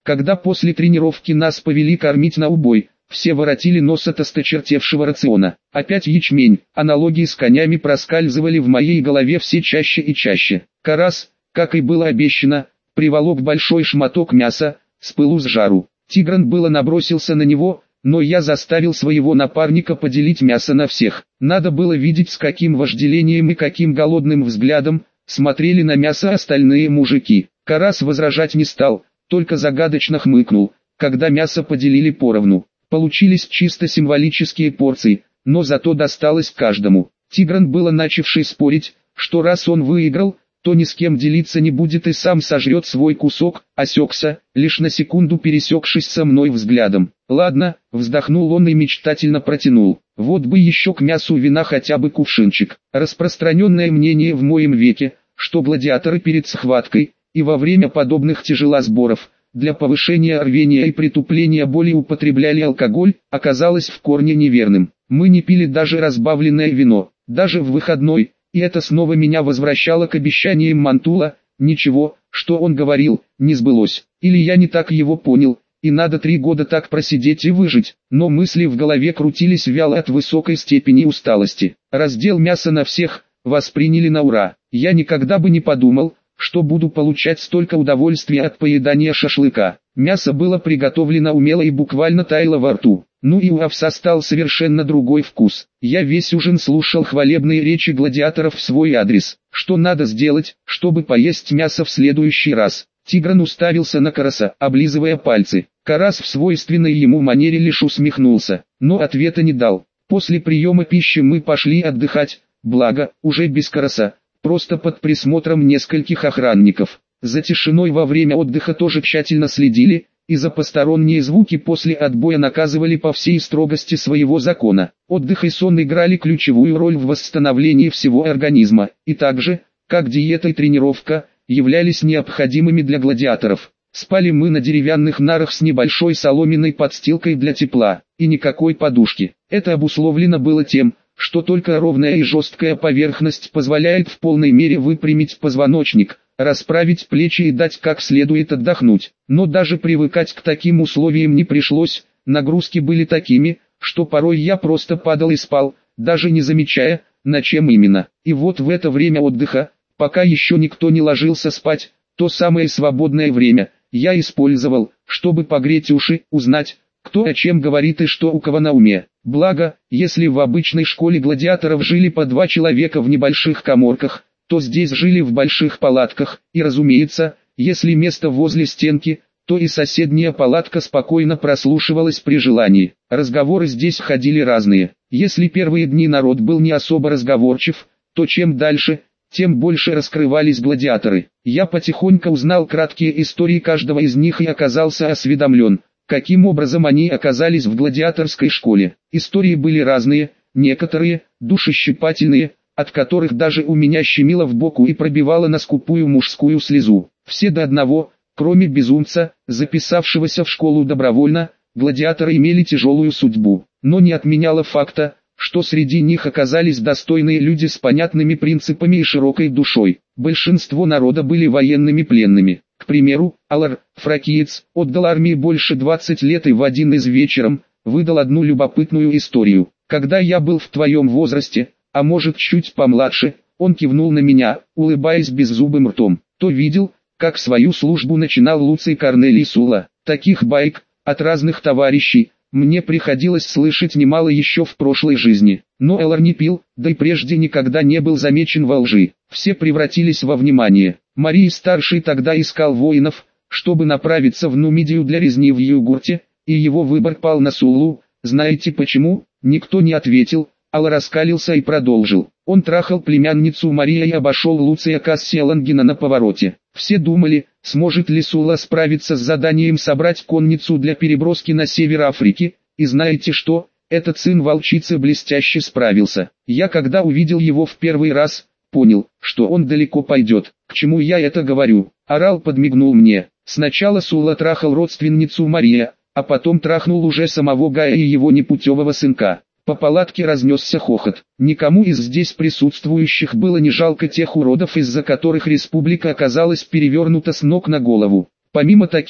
Когда после тренировки нас повели кормить на убой, все воротили нос от осточертевшего рациона. Опять ячмень, аналогии с конями проскальзывали в моей голове все чаще и чаще. Карас, как и было обещано, приволок большой шматок мяса, с пылу с жару. Тигран было набросился на него, но я заставил своего напарника поделить мясо на всех. Надо было видеть, с каким вожделением и каким голодным взглядом смотрели на мясо остальные мужики. Карас возражать не стал, только загадочно хмыкнул, когда мясо поделили поровну. Получились чисто символические порции, но зато досталось каждому. Тигран было начавший спорить, что раз он выиграл, то ни с кем делиться не будет и сам сожрет свой кусок, осекся, лишь на секунду пересекшись со мной взглядом. «Ладно», вздохнул он и мечтательно протянул. «Вот бы еще к мясу вина хотя бы кувшинчик». Распространенное мнение в моем веке, что гладиаторы перед схваткой и во время подобных тяжелосборов для повышения рвения и притупления боли употребляли алкоголь, оказалось в корне неверным. Мы не пили даже разбавленное вино, даже в выходной, и это снова меня возвращало к обещаниям Мантула. Ничего, что он говорил, не сбылось. Или я не так его понял, и надо 3 года так просидеть и выжить. Но мысли в голове крутились вяло от высокой степени усталости. Раздел мяса на всех восприняли на ура. Я никогда бы не подумал, что буду получать столько удовольствия от поедания шашлыка. Мясо было приготовлено умело и буквально таяло во рту. Ну и у овса стал совершенно другой вкус. Я весь ужин слушал хвалебные речи гладиаторов в свой адрес. Что надо сделать, чтобы поесть мясо в следующий раз? Тигран уставился на Караса, облизывая пальцы. Карас в свойственной ему манере лишь усмехнулся, но ответа не дал. После приема пищи мы пошли отдыхать, благо, уже без Караса, просто под присмотром нескольких охранников. За тишиной во время отдыха тоже тщательно следили, и за посторонние звуки после отбоя наказывали по всей строгости своего закона. Отдых и сон играли ключевую роль в восстановлении всего организма, и также, как диета и тренировка, являлись необходимыми для гладиаторов. Спали мы на деревянных нарах с небольшой соломенной подстилкой для тепла, и никакой подушки. Это обусловлено было тем, что только ровная и жесткая поверхность позволяет в полной мере выпрямить позвоночник, расправить плечи и дать как следует отдохнуть. Но даже привыкать к таким условиям не пришлось, нагрузки были такими, что порой я просто падал и спал, даже не замечая, на чем именно. И вот в это время отдыха, пока еще никто не ложился спать, то самое свободное время я использовал, чтобы погреть уши, узнать, кто о чем говорит и что у кого на уме. Благо, если в обычной школе гладиаторов жили по 2 человека в небольших каморках, то здесь жили в больших палатках, и разумеется, если место возле стенки, то и соседняя палатка спокойно прослушивалась при желании. Разговоры здесь ходили разные. Если первые дни народ был не особо разговорчив, то чем дальше, тем больше раскрывались гладиаторы. Я потихоньку узнал краткие истории каждого из них и оказался осведомлен, каким образом они оказались в гладиаторской школе. Истории были разные, некоторые душещипательные, от которых даже у меня щемило в боку и пробивало на скупую мужскую слезу. Все до одного, кроме безумца, записавшегося в школу добровольно, гладиаторы имели тяжелую судьбу. Но не отменяло факта, что среди них оказались достойные люди с понятными принципами и широкой душой. Большинство народа были военными пленными. К примеру, Алар, фракиец, отдал армии больше 20 лет и в один из вечером выдал одну любопытную историю. «Когда я был в твоем возрасте, а может чуть помладше», он кивнул на меня, улыбаясь беззубым ртом, «то видел, как свою службу начинал Луций Корнелий Сула. Таких байк от разных товарищей мне приходилось слышать немало еще в прошлой жизни. Но Элар не пил, да и прежде никогда не был замечен во лжи. Все превратились во внимание. Марий-старший тогда искал воинов, чтобы направиться в Нумидию для резни в Югурте, и его выбор пал на Суллу. Знаете почему?» Никто не ответил. Алар раскалился и продолжил. Он трахал племянницу Мария и обошел Луция Кассиэлангена на повороте. Все думали, сможет ли Сулла справиться с заданием собрать конницу для переброски на север Африки, и знаете что, этот сын волчицы блестяще справился. Я когда увидел его в первый раз, понял, что он далеко пойдет. К чему я это говорю? Арал подмигнул мне. Сначала Сулла трахал родственницу Мария, а потом трахнул уже самого Гая и его непутевого сынка. По палатке разнесся хохот. Никому из здесь присутствующих было не жалко тех уродов, из-за которых республика оказалась перевернута с ног на голову. Помимо таких,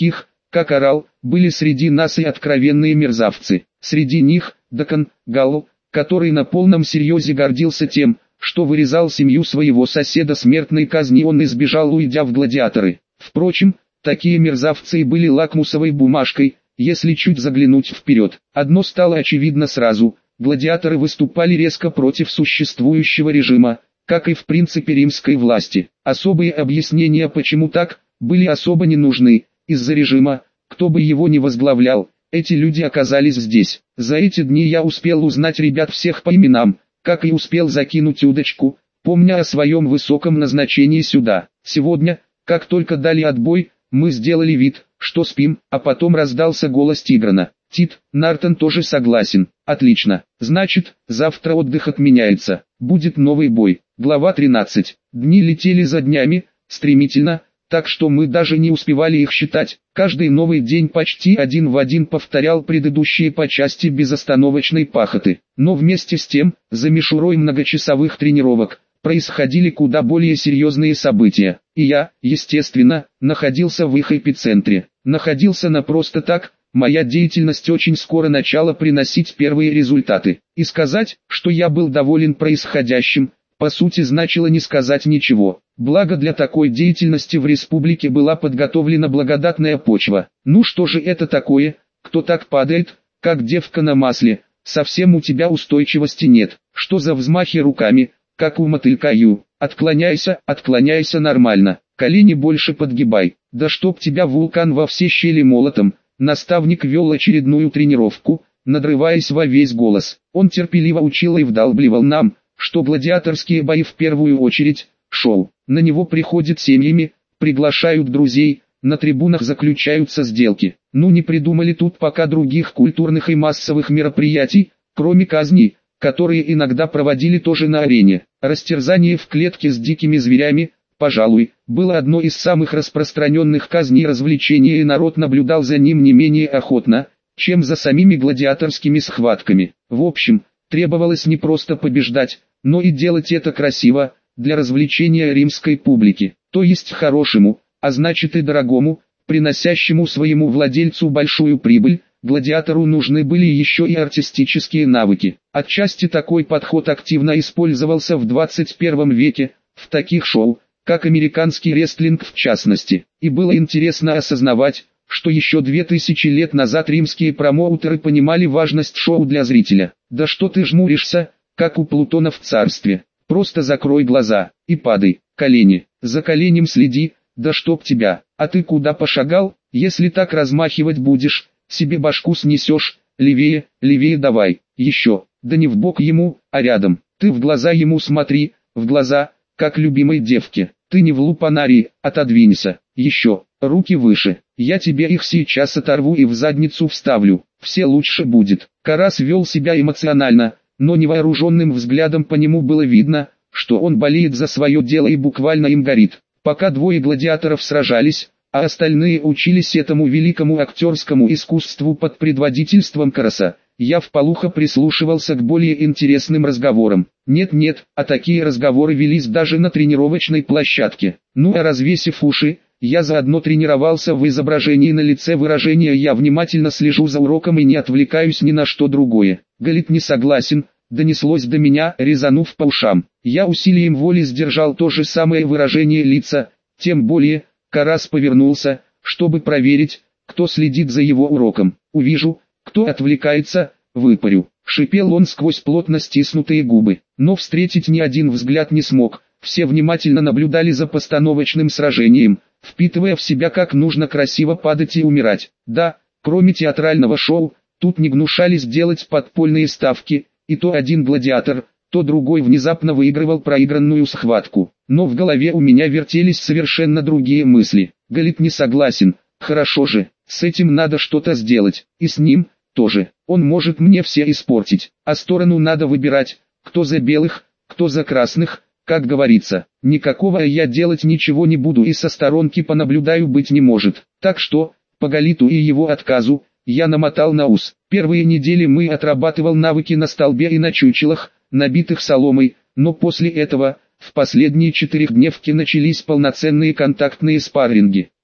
как орал, были среди нас и откровенные мерзавцы. Среди них Дакон Галл, который на полном серьезе гордился тем, что вырезал семью своего соседа смертной казни, он избежал, уйдя в гладиаторы. Впрочем, такие мерзавцы и были лакмусовой бумажкой, если чуть заглянуть вперед. Одно стало очевидно сразу: гладиаторы выступали резко против существующего режима, как и в принципе римской власти. Особые объяснения почему так, были особо не нужны. Из-за режима, кто бы его ни возглавлял, эти люди оказались здесь. За эти дни я успел узнать ребят всех по именам, как и успел закинуть удочку, помня о своем высоком назначении сюда. Сегодня, как только дали отбой, мы сделали вид, что спим, а потом раздался голос Тиграна. Тит, Нартон тоже согласен. Отлично. Значит, завтра отдых отменяется. Будет новый бой. Глава 13. Дни летели за днями, стремительно, так что мы даже не успевали их считать. Каждый новый день почти один в один повторял предыдущие по части безостановочной пахоты. Но вместе с тем, за мишурой многочасовых тренировок, происходили куда более серьезные события. И я, естественно, находился в их эпицентре. Находился на просто так. Моя деятельность очень скоро начала приносить первые результаты. И сказать, что я был доволен происходящим, по сути значило не сказать ничего. Благо для такой деятельности в республике была подготовлена благодатная почва. Ну что же это такое, кто так падает, как девка на масле, совсем у тебя устойчивости нет. Что за взмахи руками, как у мотылька Ю. Отклоняйся, отклоняйся нормально, колени больше подгибай. Да чтоб тебя вулкан во все щели молотом. Наставник вел очередную тренировку, надрываясь во весь голос. Он терпеливо учил и вдалбливал нам, что гладиаторские бои в первую очередь – шоу. На него приходят семьями, приглашают друзей, на трибунах заключаются сделки. Ну не придумали тут пока других культурных и массовых мероприятий, кроме казней, которые иногда проводили тоже на арене. Растерзание в клетке с дикими зверями, пожалуй, было одно из самых распространенных казней развлечений, и народ наблюдал за ним не менее охотно, чем за самими гладиаторскими схватками. В общем, требовалось не просто побеждать, но и делать это красиво, для развлечения римской публики, то есть хорошему, а значит и дорогому, приносящему своему владельцу большую прибыль. Гладиатору нужны были еще и артистические навыки. Отчасти такой подход активно использовался в 21 веке, в таких шоу, как американский рестлинг в частности. И было интересно осознавать, что еще 2000 лет назад римские промоутеры понимали важность шоу для зрителя. Да что ты жмуришься, как у Плутона в царстве. Просто закрой глаза и падай, колени, за коленем следи, да чтоб тебя. А ты куда пошагал? Если так размахивать будешь, себе башку снесешь. Левее, левее давай, еще, да не в бок ему, а рядом. Ты в глаза ему смотри, в глаза, как любимой девке. Ты не в лупанарии, отодвинься. Еще, руки выше, я тебе их сейчас оторву и в задницу вставлю. Все лучше будет. Карас вел себя эмоционально, но невооруженным взглядом по нему было видно, что он болеет за свое дело и буквально им горит. Пока двое гладиаторов сражались, а остальные учились этому великому актерскому искусству под предводительством Караса, я вполуха прислушивался к более интересным разговорам. Нет, а такие разговоры велись даже на тренировочной площадке. Ну а развесив уши, я заодно тренировался в изображении на лице выражения «я внимательно слежу за уроком и не отвлекаюсь ни на что другое». Галит не согласен, донеслось до меня, резанув по ушам. Я усилием воли сдержал то же самое выражение лица, тем более, Карас повернулся, чтобы проверить, кто следит за его уроком. Увижу, кто отвлекается, выпарю. Шипел он сквозь плотно стиснутые губы, но встретить ни один взгляд не смог. Все внимательно наблюдали за постановочным сражением, впитывая в себя, как нужно красиво падать и умирать. Да, кроме театрального шоу, тут не гнушались делать подпольные ставки, и то один гладиатор, то другой внезапно выигрывал проигранную схватку. Но в голове у меня вертелись совершенно другие мысли. Галит не согласен, хорошо же, с этим надо что-то сделать, и с ним тоже. Он может мне все испортить, а сторону надо выбирать, кто за белых, кто за красных. Как говорится, никакого я делать ничего не буду и со сторонки понаблюдаю быть не может. Так что, по Галиту и его отказу, я намотал на ус. Первые недели мы отрабатывал навыки на столбе и на чучелах, набитых соломой, но после этого, в последние 4 дневки начались полноценные контактные спарринги.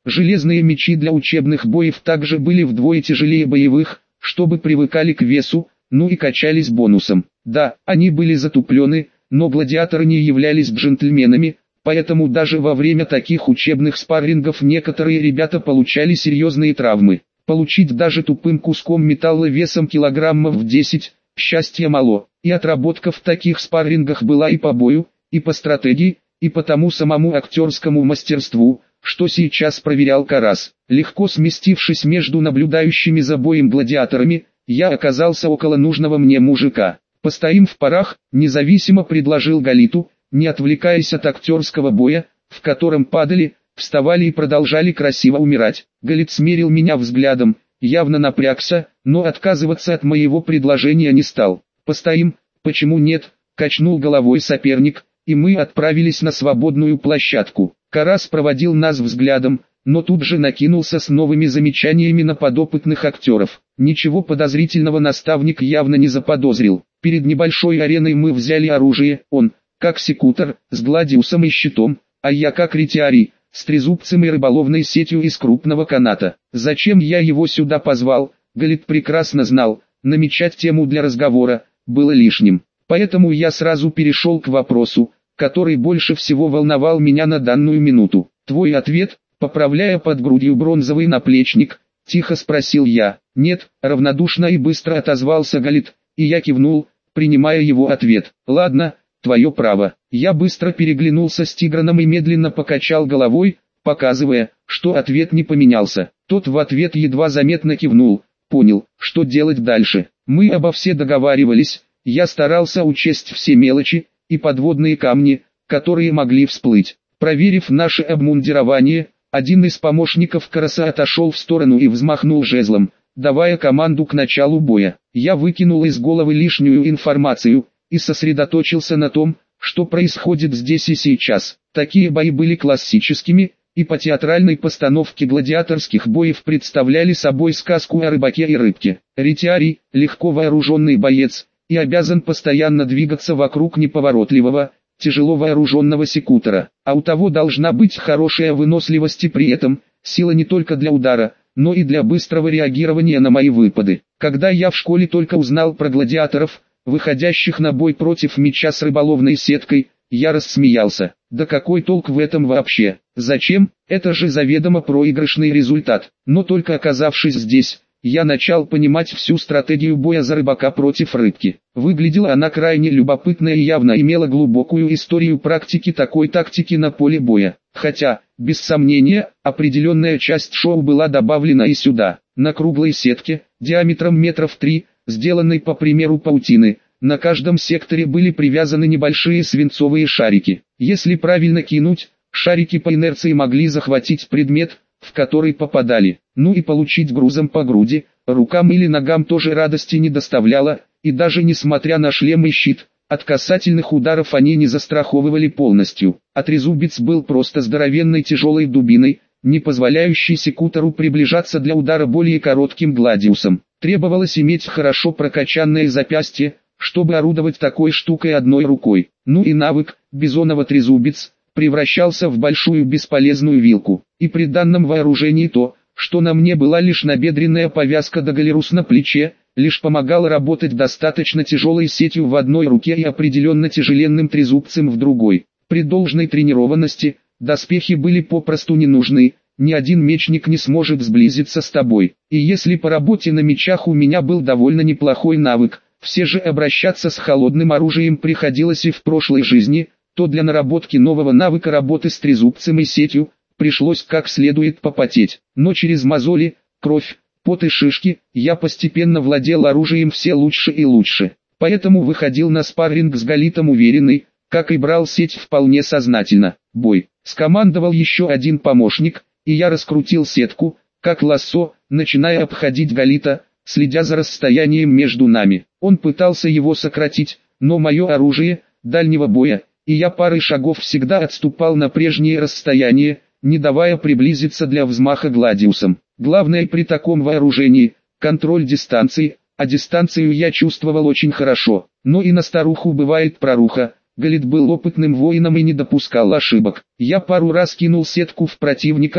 Железные мечи для учебных боев также были вдвое тяжелее боевых, чтобы привыкали к весу, ну и качались бонусом. Да, они были затуплены, но гладиаторы не являлись джентльменами, поэтому даже во время таких учебных спаррингов некоторые ребята получали серьезные травмы. Получить даже тупым куском металла весом килограммов в 10 – счастья мало, и отработка в таких спаррингах была и по бою, и по стратегии, и по тому самому актерскому мастерству, что сейчас проверял Карас. Легко сместившись между наблюдающими за боем гладиаторами, я оказался около нужного мне мужика. «Постоим в парах», – независимо предложил Галиту, не отвлекаясь от актерского боя, в котором падали, вставали и продолжали красиво умирать. Галит смерил меня взглядом, явно напрягся, но отказываться от моего предложения не стал. «Постоим, почему нет?» – качнул головой соперник, и мы отправились на свободную площадку. Карас проводил нас взглядом, но тут же накинулся с новыми замечаниями на подопытных актеров. Ничего подозрительного наставник явно не заподозрил. Перед небольшой ареной мы взяли оружие, он, как секутор, с гладиусом и щитом, а я как ретиарий, с трезубцем и рыболовной сетью из крупного каната. Зачем я его сюда позвал, Галит прекрасно знал, намечать тему для разговора было лишним. Поэтому я сразу перешел к вопросу, который больше всего волновал меня на данную минуту. «Твой ответ?» — поправляя под грудью бронзовый наплечник, тихо спросил я. «Нет», — равнодушно и быстро отозвался Галит, и я кивнул, принимая его ответ. «Ладно, твое право». Я быстро переглянулся с Тиграном и медленно покачал головой, показывая, что ответ не поменялся. Тот в ответ едва заметно кивнул, понял, что делать дальше. Мы обо все договаривались, я старался учесть все мелочи и подводные камни, которые могли всплыть. Проверив наше обмундирование, один из помощников Караса отошел в сторону и взмахнул жезлом, давая команду к началу боя. Я выкинул из головы лишнюю информацию и сосредоточился на том, что происходит здесь и сейчас. Такие бои были классическими, и по театральной постановке гладиаторских боев представляли собой сказку о рыбаке и рыбке. Ретиарий, легко вооруженный боец, и обязан постоянно двигаться вокруг неповоротливого, тяжело вооруженного секутора, а у того должна быть хорошая выносливость и при этом сила не только для удара, но и для быстрого реагирования на мои выпады. Когда я в школе только узнал про гладиаторов, выходящих на бой против меча с рыболовной сеткой, я рассмеялся. Да какой толк в этом вообще? Зачем? Это же заведомо проигрышный результат. Но только оказавшись здесь, я начал понимать всю стратегию боя за рыбака против рыбки. Выглядела она крайне любопытно и явно имела глубокую историю практики такой тактики на поле боя. Хотя, без сомнения, определенная часть шоу была добавлена и сюда. На круглой сетке, диаметром метров 3, сделанной по примеру паутины, на каждом секторе были привязаны небольшие свинцовые шарики. Если правильно кинуть, шарики по инерции могли захватить предмет, в который попадали. Ну и получить грузом по груди, рукам или ногам тоже радости не доставляло, и даже несмотря на шлем и щит, от касательных ударов они не застраховывали полностью. А трезубец был просто здоровенной тяжелой дубиной, не позволяющей секутору приближаться для удара более коротким гладиусом. Требовалось иметь хорошо прокачанное запястье, чтобы орудовать такой штукой одной рукой. Ну и навык, бизонова трезубец, превращался в большую бесполезную вилку. И при данном вооружении то, что на мне была лишь набедренная повязка да галерус на плече, лишь помогало работать достаточно тяжелой сетью в одной руке и определенно тяжеленным трезубцем в другой. При должной тренированности, доспехи были попросту не нужны, ни один мечник не сможет сблизиться с тобой. И если по работе на мечах у меня был довольно неплохой навык, все же обращаться с холодным оружием приходилось и в прошлой жизни, то для наработки нового навыка работы с трезубцем и сетью, пришлось как следует попотеть. Но через мозоли, кровь, пот и шишки, я постепенно владел оружием все лучше и лучше. Поэтому выходил на спарринг с Галитом уверенный, как и брал сеть вполне сознательно. Бой. Скомандовал еще один помощник, и я раскрутил сетку, как лассо, начиная обходить Галита, следя за расстоянием между нами. Он пытался его сократить, но мое оружие, дальнего боя, и я парой шагов всегда отступал на прежнее расстояние, не давая приблизиться для взмаха гладиусом. Главное при таком вооружении – контроль дистанции, а дистанцию я чувствовал очень хорошо. Но и на старуху бывает проруха. Галит был опытным воином и не допускал ошибок. Я пару раз кинул сетку в противника,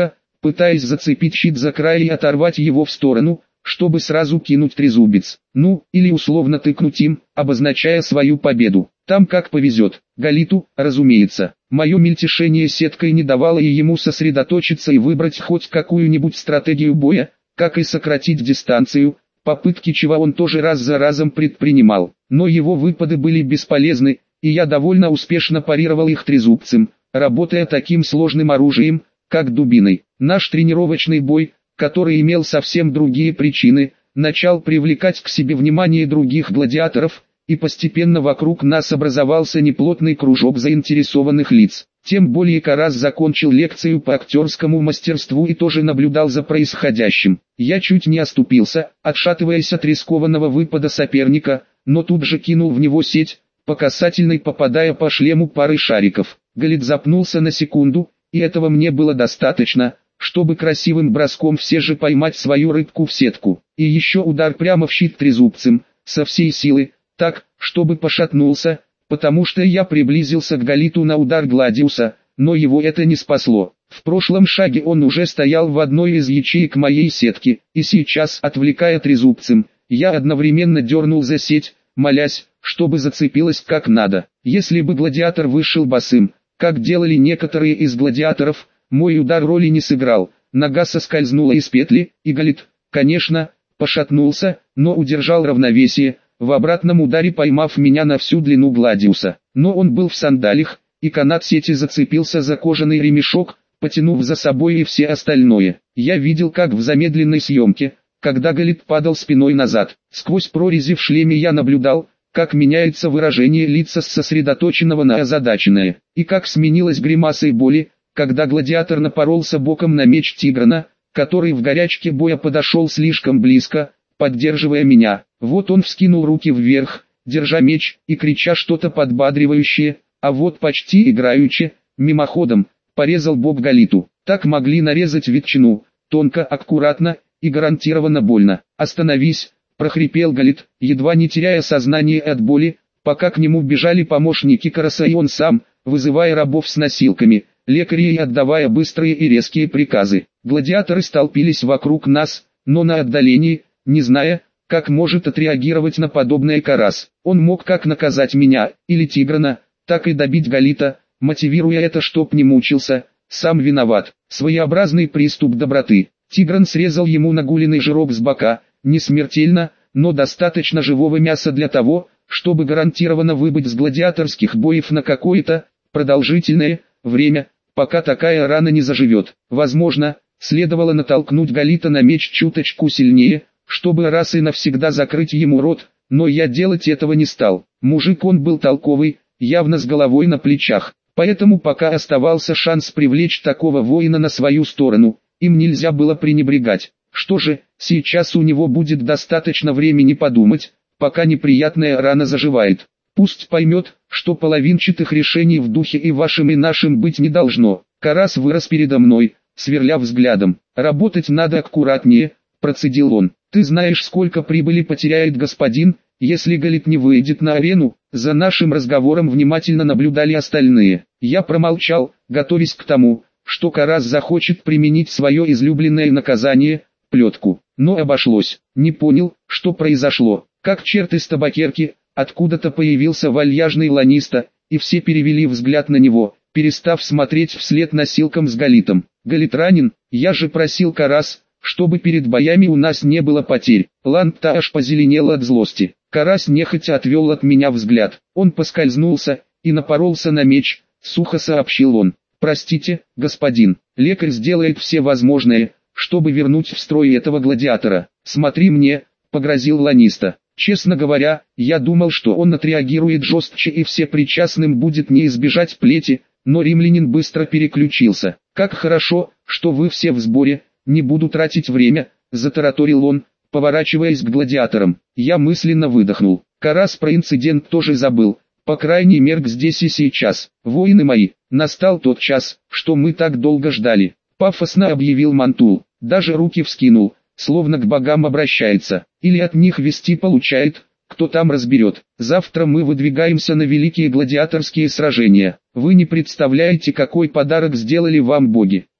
пытаясь зацепить щит за край и оторвать его в сторону, чтобы сразу кинуть трезубец. Ну, или условно тыкнуть им, обозначая свою победу. Там как повезет. Галиту, разумеется. Мое мельтешение сеткой не давало и ему сосредоточиться и выбрать хоть какую-нибудь стратегию боя, как и сократить дистанцию, попытки чего он тоже раз за разом предпринимал. Но его выпады были бесполезны, и я довольно успешно парировал их трезубцем, работая таким сложным оружием, как дубиной. Наш тренировочный бой, который имел совсем другие причины, начал привлекать к себе внимание других гладиаторов, и постепенно вокруг нас образовался неплотный кружок заинтересованных лиц. Тем более Карас закончил лекцию по актерскому мастерству и тоже наблюдал за происходящим. Я чуть не оступился, отшатываясь от рискованного выпада соперника, но тут же кинул в него сеть, по касательной попадая по шлему пары шариков. Галит запнулся на секунду, и этого мне было достаточно, чтобы красивым броском все же поймать свою рыбку в сетку. И еще удар прямо в щит трезубцем, со всей силы, так, чтобы пошатнулся, потому что я приблизился к Галиту на удар Гладиуса, но его это не спасло. В прошлом шаге он уже стоял в одной из ячеек моей сетки, и сейчас, отвлекая трезубцем, я одновременно дернул за сеть, молясь, чтобы зацепилась как надо. Если бы гладиатор вышел босым, как делали некоторые из гладиаторов, мой удар роли не сыграл. Нога соскользнула из петли, и Галит, конечно, пошатнулся, но удержал равновесие, в обратном ударе поймав меня на всю длину Гладиуса. Но он был в сандалях, и канат сети зацепился за кожаный ремешок, потянув за собой и все остальное. Я видел, как в замедленной съемке, когда Галит падал спиной назад, сквозь прорези в шлеме я наблюдал, как меняется выражение лица с сосредоточенного на озадаченное, и как сменилось гримасой боли, когда гладиатор напоролся боком на меч Тиграна, который в горячке боя подошел слишком близко, поддерживая меня. Вот он вскинул руки вверх, держа меч, и крича что-то подбадривающее, а вот почти играючи, мимоходом, порезал бок Галиту. Так могли нарезать ветчину, тонко, аккуратно и гарантированно больно. «Остановись!» — прохрипел Галит, едва не теряя сознание от боли, пока к нему бежали помощники Караса и он сам, вызывая рабов с носилками, лекарей и отдавая быстрые и резкие приказы. Гладиаторы столпились вокруг нас, но на отдалении, не зная, как может отреагировать на подобное Карас. Он мог как наказать меня, или Тиграна, так и добить Галита, мотивируя это, чтоб не мучился, сам виноват. Своеобразный приступ доброты. Тигран срезал ему нагуленный жирок с бока, не смертельно, но достаточно живого мяса для того, чтобы гарантированно выбыть с гладиаторских боев на какое-то продолжительное время, пока такая рана не заживет. Возможно, следовало натолкнуть Галита на меч чуточку сильнее, чтобы раз и навсегда закрыть ему рот, но я делать этого не стал. Мужик он был толковый, явно с головой на плечах, поэтому пока оставался шанс привлечь такого воина на свою сторону, им нельзя было пренебрегать. Что же, сейчас у него будет достаточно времени подумать, пока неприятная рана заживает. Пусть поймет, что половинчатых решений в духе и вашим и нашим быть не должно. Карас вырос передо мной, сверля взглядом. «Работать надо аккуратнее», — процедил он. «Ты знаешь, сколько прибыли потеряет господин, если Галит не выйдет на арену?» За нашим разговором внимательно наблюдали остальные. Я промолчал, готовясь к тому, что Карас захочет применить свое излюбленное наказание — плетку. Но обошлось. Не понял, что произошло. Как черт из табакерки, откуда-то появился вальяжный ланиста, и все перевели взгляд на него, перестав смотреть вслед носилкам с Галитом. «Галит ранен, я же просил Карас, чтобы перед боями у нас не было потерь». Лан-то аж позеленел от злости. Карас нехотя отвел от меня взгляд. Он поскользнулся и напоролся на меч, сухо сообщил он. «Простите, господин, лекарь сделает все возможное, чтобы вернуть в строй этого гладиатора. Смотри мне», — погрозил ланиста. Честно говоря, я думал, что он отреагирует жестче и всепричастным будет не избежать плети, но римлянин быстро переключился. «Как хорошо, что вы все в сборе, не буду тратить время», — затараторил он, поворачиваясь к гладиаторам. Я мысленно выдохнул. Карас про инцидент тоже забыл, по крайней мере здесь и сейчас. «Воины мои, настал тот час, что мы так долго ждали», — пафосно объявил Мантул. Даже руки вскинул, словно к богам обращается. Или от них вести получает, кто там разберет. «Завтра мы выдвигаемся на великие гладиаторские сражения. Вы не представляете, какой подарок сделали вам боги.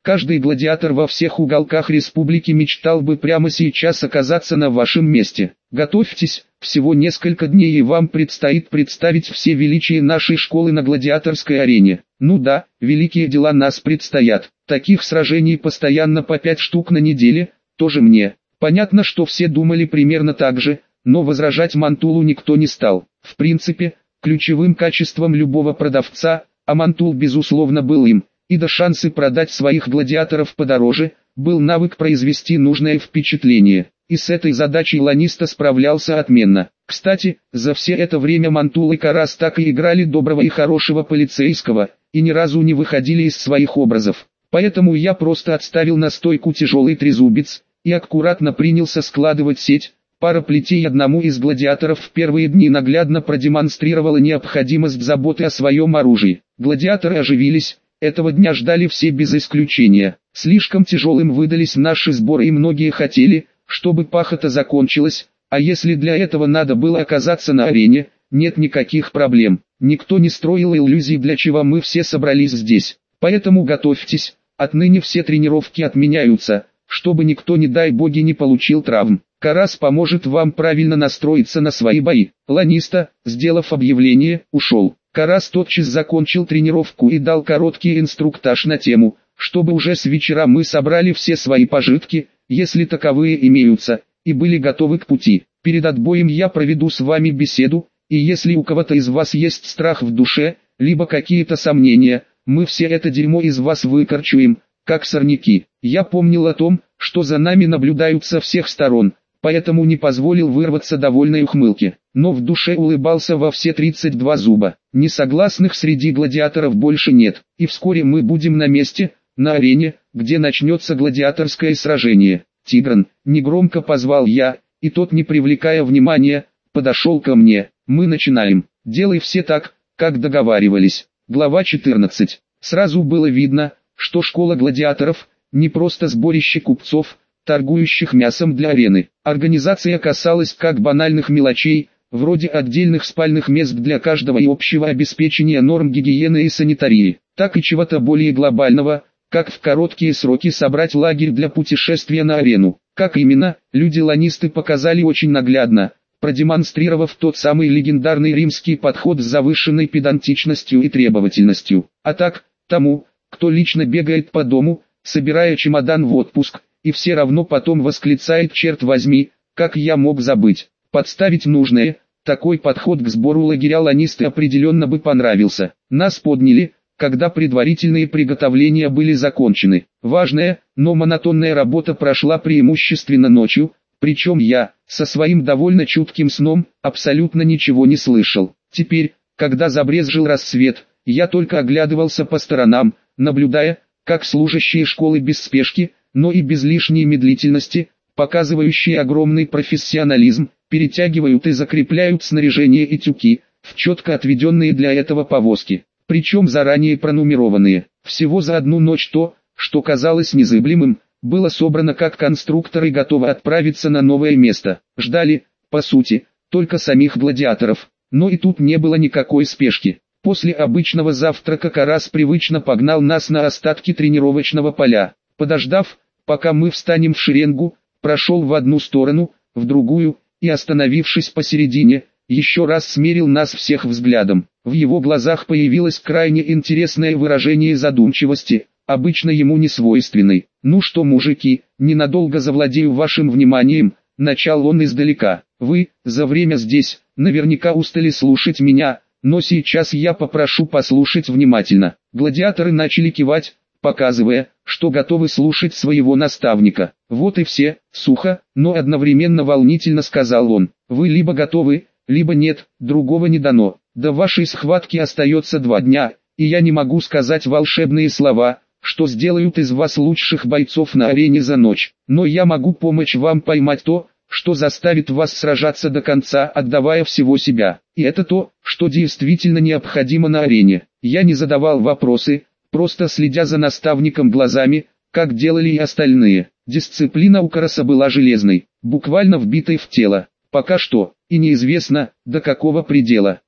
Каждый гладиатор во всех уголках республики мечтал бы прямо сейчас оказаться на вашем месте. Готовьтесь, всего несколько дней и вам предстоит представить все величие нашей школы на гладиаторской арене. Ну да, великие дела нас предстоят. Таких сражений постоянно по 5 штук на неделе, тоже мне. Понятно, что все думали примерно так же, но возражать Мантулу никто не стал. В принципе, ключевым качеством любого продавца, а Мантул безусловно был им, и да шансы продать своих гладиаторов подороже, был навык произвести нужное впечатление. И с этой задачей Ланиста справлялся отменно. Кстати, за все это время Мантул и Карас так и играли доброго и хорошего полицейского, и ни разу не выходили из своих образов. Поэтому я просто отставил на стойку тяжелый трезубец, и аккуратно принялся складывать сеть. Пара плетей одному из гладиаторов в первые дни наглядно продемонстрировала необходимость заботы о своем оружии. Гладиаторы оживились. Этого дня ждали все без исключения. Слишком тяжелым выдались наши сборы и многие хотели, чтобы пахота закончилась, а если для этого надо было оказаться на арене, нет никаких проблем. Никто не строил иллюзий, для чего мы все собрались здесь. Поэтому готовьтесь, отныне все тренировки отменяются, чтобы никто, не дай боги, не получил травм. Карас поможет вам правильно настроиться на свои бои. Ланиста, сделав объявление, ушел. Карас тотчас закончил тренировку и дал короткий инструктаж на тему, чтобы уже с вечера мы собрали все свои пожитки, если таковые имеются, и были готовы к пути. Перед отбоем я проведу с вами беседу, и если у кого-то из вас есть страх в душе, либо какие-то сомнения, мы все это дерьмо из вас выкорчуем, как сорняки. Я помнил о том, что за нами наблюдают со всех сторон, поэтому не позволил вырваться довольной ухмылке, но в душе улыбался во все 32 зуба. Несогласных среди гладиаторов больше нет, и вскоре мы будем на месте, на арене, где начнется гладиаторское сражение. «Тигран», негромко позвал я, и тот, не привлекая внимания, подошел ко мне. «Мы начинаем. Делай все так, как договаривались». Глава 14. Сразу было видно, что школа гладиаторов – не просто сборище купцов, торгующих мясом для арены. Организация касалась как банальных мелочей, вроде отдельных спальных мест для каждого и общего обеспечения норм гигиены и санитарии, так и чего-то более глобального, как в короткие сроки собрать лагерь для путешествия на арену. Как именно, люди-ланисты показали очень наглядно, продемонстрировав тот самый легендарный римский подход с завышенной педантичностью и требовательностью. А так, тому, кто лично бегает по дому, собирая чемодан в отпуск, и все равно потом восклицает: «Черт возьми, как я мог забыть подставить нужное», такой подход к сбору лагеря ланисты определенно бы понравился. Нас подняли, когда предварительные приготовления были закончены. Важная, но монотонная работа прошла преимущественно ночью, причем я, со своим довольно чутким сном, абсолютно ничего не слышал. Теперь, когда забрезжил рассвет, я только оглядывался по сторонам, наблюдая, как служащие школы без спешки, но и без лишней медлительности, показывающие огромный профессионализм, перетягивают и закрепляют снаряжение и тюки, в четко отведенные для этого повозки, причем заранее пронумерованные. Всего за одну ночь то, что казалось незыблемым, было собрано как конструктор и готово отправиться на новое место. Ждали, по сути, только самих гладиаторов, но и тут не было никакой спешки. После обычного завтрака Карас привычно погнал нас на остатки тренировочного поля. Подождав, пока мы встанем в шеренгу, прошел в одну сторону, в другую, и, остановившись посередине, еще раз смерил нас всех взглядом. В его глазах появилось крайне интересное выражение задумчивости, обычно ему не свойственной. «Ну что, мужики, ненадолго завладею вашим вниманием», — начал он издалека. «Вы, за время здесь, наверняка устали слушать меня, но сейчас я попрошу послушать внимательно». Гладиаторы начали кивать, показывая, что готовы слушать своего наставника. «Вот и все», — сухо, но одновременно волнительно сказал он. «Вы либо готовы, либо нет, другого не дано. До вашей схватки остается 2 дня, и я не могу сказать волшебные слова, что сделают из вас лучших бойцов на арене за ночь. Но я могу помочь вам поймать то, что заставит вас сражаться до конца, отдавая всего себя. И это то, что действительно необходимо на арене». Я не задавал вопросы, просто следя за наставником глазами, как делали и остальные. Дисциплина у Караса была железной, буквально вбитой в тело. Пока что, и неизвестно, до какого предела.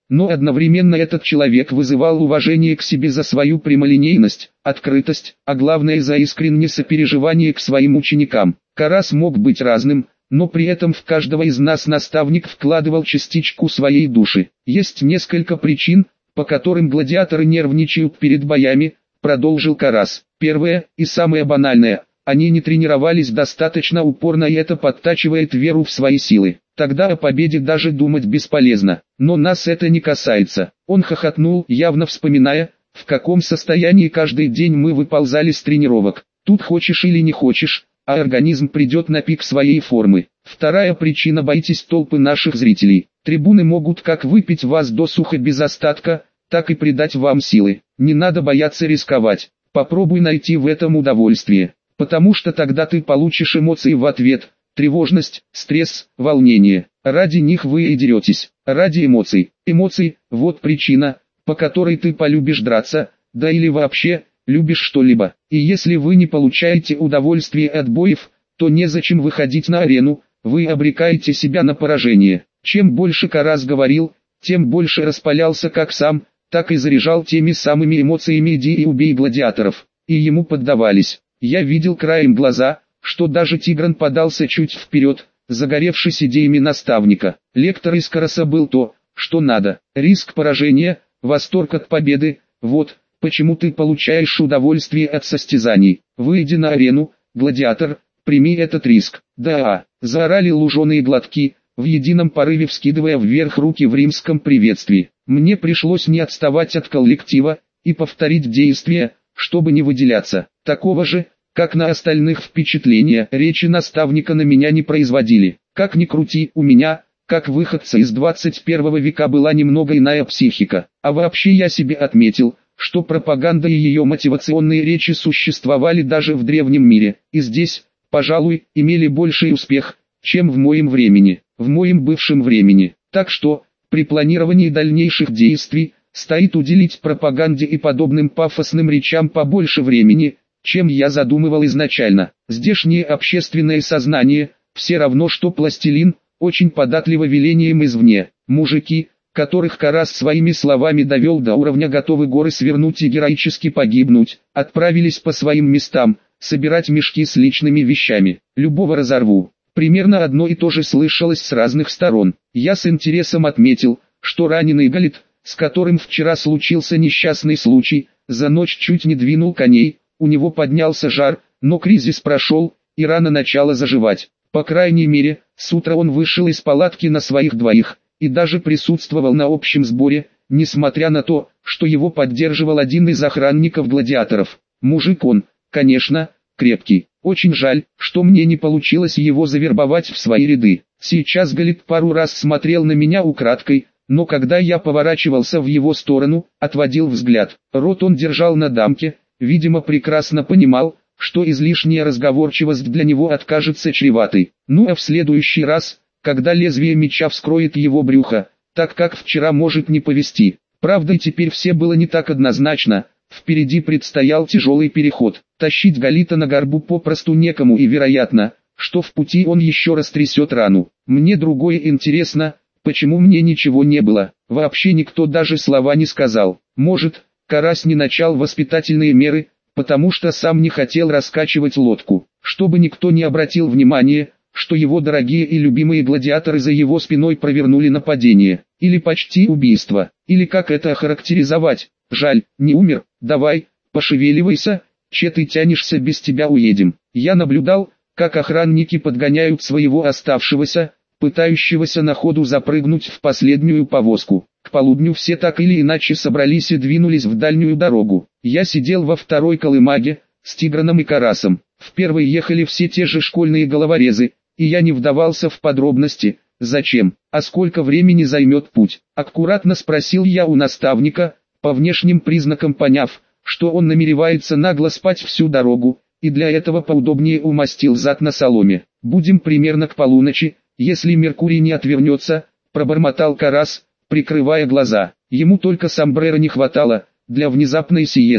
но одновременно этот человек вызывал уважение к себе за свою прямолинейность, открытость, а главное за искреннее сопереживание к своим ученикам. Карас мог быть разным, но при этом в каждого из нас наставник вкладывал частичку своей души. Есть несколько причин, по которым гладиаторы нервничают перед боями, продолжил Карас. Первое, и самое банальное, они не тренировались достаточно упорно, и это подтачивает веру в свои силы. Тогда о победе даже думать бесполезно. Но нас это не касается. Он хохотнул, явно вспоминая, в каком состоянии каждый день мы выползали с тренировок. Тут хочешь или не хочешь, а организм придет на пик своей формы. Вторая причина: боитесь толпы наших зрителей. Трибуны могут как выпить вас досуха без остатка, так и придать вам силы. Не надо бояться рисковать. Попробуй найти в этом удовольствие, потому что тогда ты получишь эмоции в ответ. Тревожность, стресс, волнение. Ради них вы и деретесь. Ради эмоций. Эмоции – вот причина, по которой ты полюбишь драться, да или вообще, любишь что-либо. И если вы не получаете удовольствие от боев, то незачем выходить на арену, вы обрекаете себя на поражение. Чем больше Карас говорил, тем больше распалялся как сам, так и заряжал теми самыми эмоциями «иди и убей гладиаторов». И ему поддавались. Я видел краем глаза, что даже Тигран подался чуть вперед, загоревшись идеями наставника. Лектор из Караса был то, что надо. Риск поражения, восторг от победы – вот почему ты получаешь удовольствие от состязаний. Выйди на арену, гладиатор, прими этот риск. Да, заорали луженые глотки, в едином порыве вскидывая вверх руки в римском приветствии. Мне пришлось не отставать от коллектива и повторить действия, чтобы не выделяться. Такого же, как на остальных, впечатления речи наставника на меня не производили. Как ни крути, у меня, как выходца из 21 века, была немного иная психика. А вообще я себе отметил, что пропаганда и ее мотивационные речи существовали даже в древнем мире, и здесь, пожалуй, имели больший успех, чем в моем времени, в моем бывшем времени. Так что, при планировании дальнейших действий, стоит уделить пропаганде и подобным пафосным речам побольше времени, чем я задумывал изначально. Здешнее общественное сознание, все равно что пластилин, очень податливо велением извне. Мужики, которых Карас своими словами довел до уровня готовы горы свернуть и героически погибнуть, отправились по своим местам, собирать мешки с личными вещами. Любого разорву. Примерно одно и то же слышалось с разных сторон. Я с интересом отметил, что раненый Галит, с которым вчера случился несчастный случай, за ночь чуть не двинул коней. У него поднялся жар, но кризис прошел, и рана начала заживать. По крайней мере, с утра он вышел из палатки на своих двоих, и даже присутствовал на общем сборе, несмотря на то, что его поддерживал один из охранников гладиаторов. Мужик он, конечно, крепкий. Очень жаль, что мне не получилось его завербовать в свои ряды. Сейчас Галит пару раз смотрел на меня украдкой, но когда я поворачивался в его сторону, отводил взгляд. Рот он держал на дамке. Видимо, прекрасно понимал, что излишняя разговорчивость для него откажется чреватой. Ну а в следующий раз, когда лезвие меча вскроет его брюхо, так как вчера может не повести. Правда, теперь все было не так однозначно, впереди предстоял тяжелый переход. Тащить Галита на горбу попросту некому, и вероятно, что в пути он еще растрясет рану. Мне другое интересно, почему мне ничего не было. Вообще никто даже слова не сказал. Может, Карас не начал воспитательные меры, потому что сам не хотел раскачивать лодку, чтобы никто не обратил внимания, что его дорогие и любимые гладиаторы за его спиной провернули нападение, или почти убийство, или как это охарактеризовать. Жаль, не умер, давай, пошевеливайся, че ты тянешься, без тебя уедем. Я наблюдал, как охранники подгоняют своего оставшегося, пытающегося на ходу запрыгнуть в последнюю повозку. К полудню все так или иначе собрались и двинулись в дальнюю дорогу. Я сидел во второй колымаге, с Тиграном и Карасом. В первой ехали все те же школьные головорезы, и я не вдавался в подробности, зачем, а сколько времени займет путь. Аккуратно спросил я у наставника, по внешним признакам поняв, что он намеревается нагло спать всю дорогу, и для этого поудобнее умастил зад на соломе. Будем примерно к полуночи, если Меркурий не отвернется, пробормотал Карас, прикрывая глаза. Ему только сомбреро не хватало, для внезапной сиесты.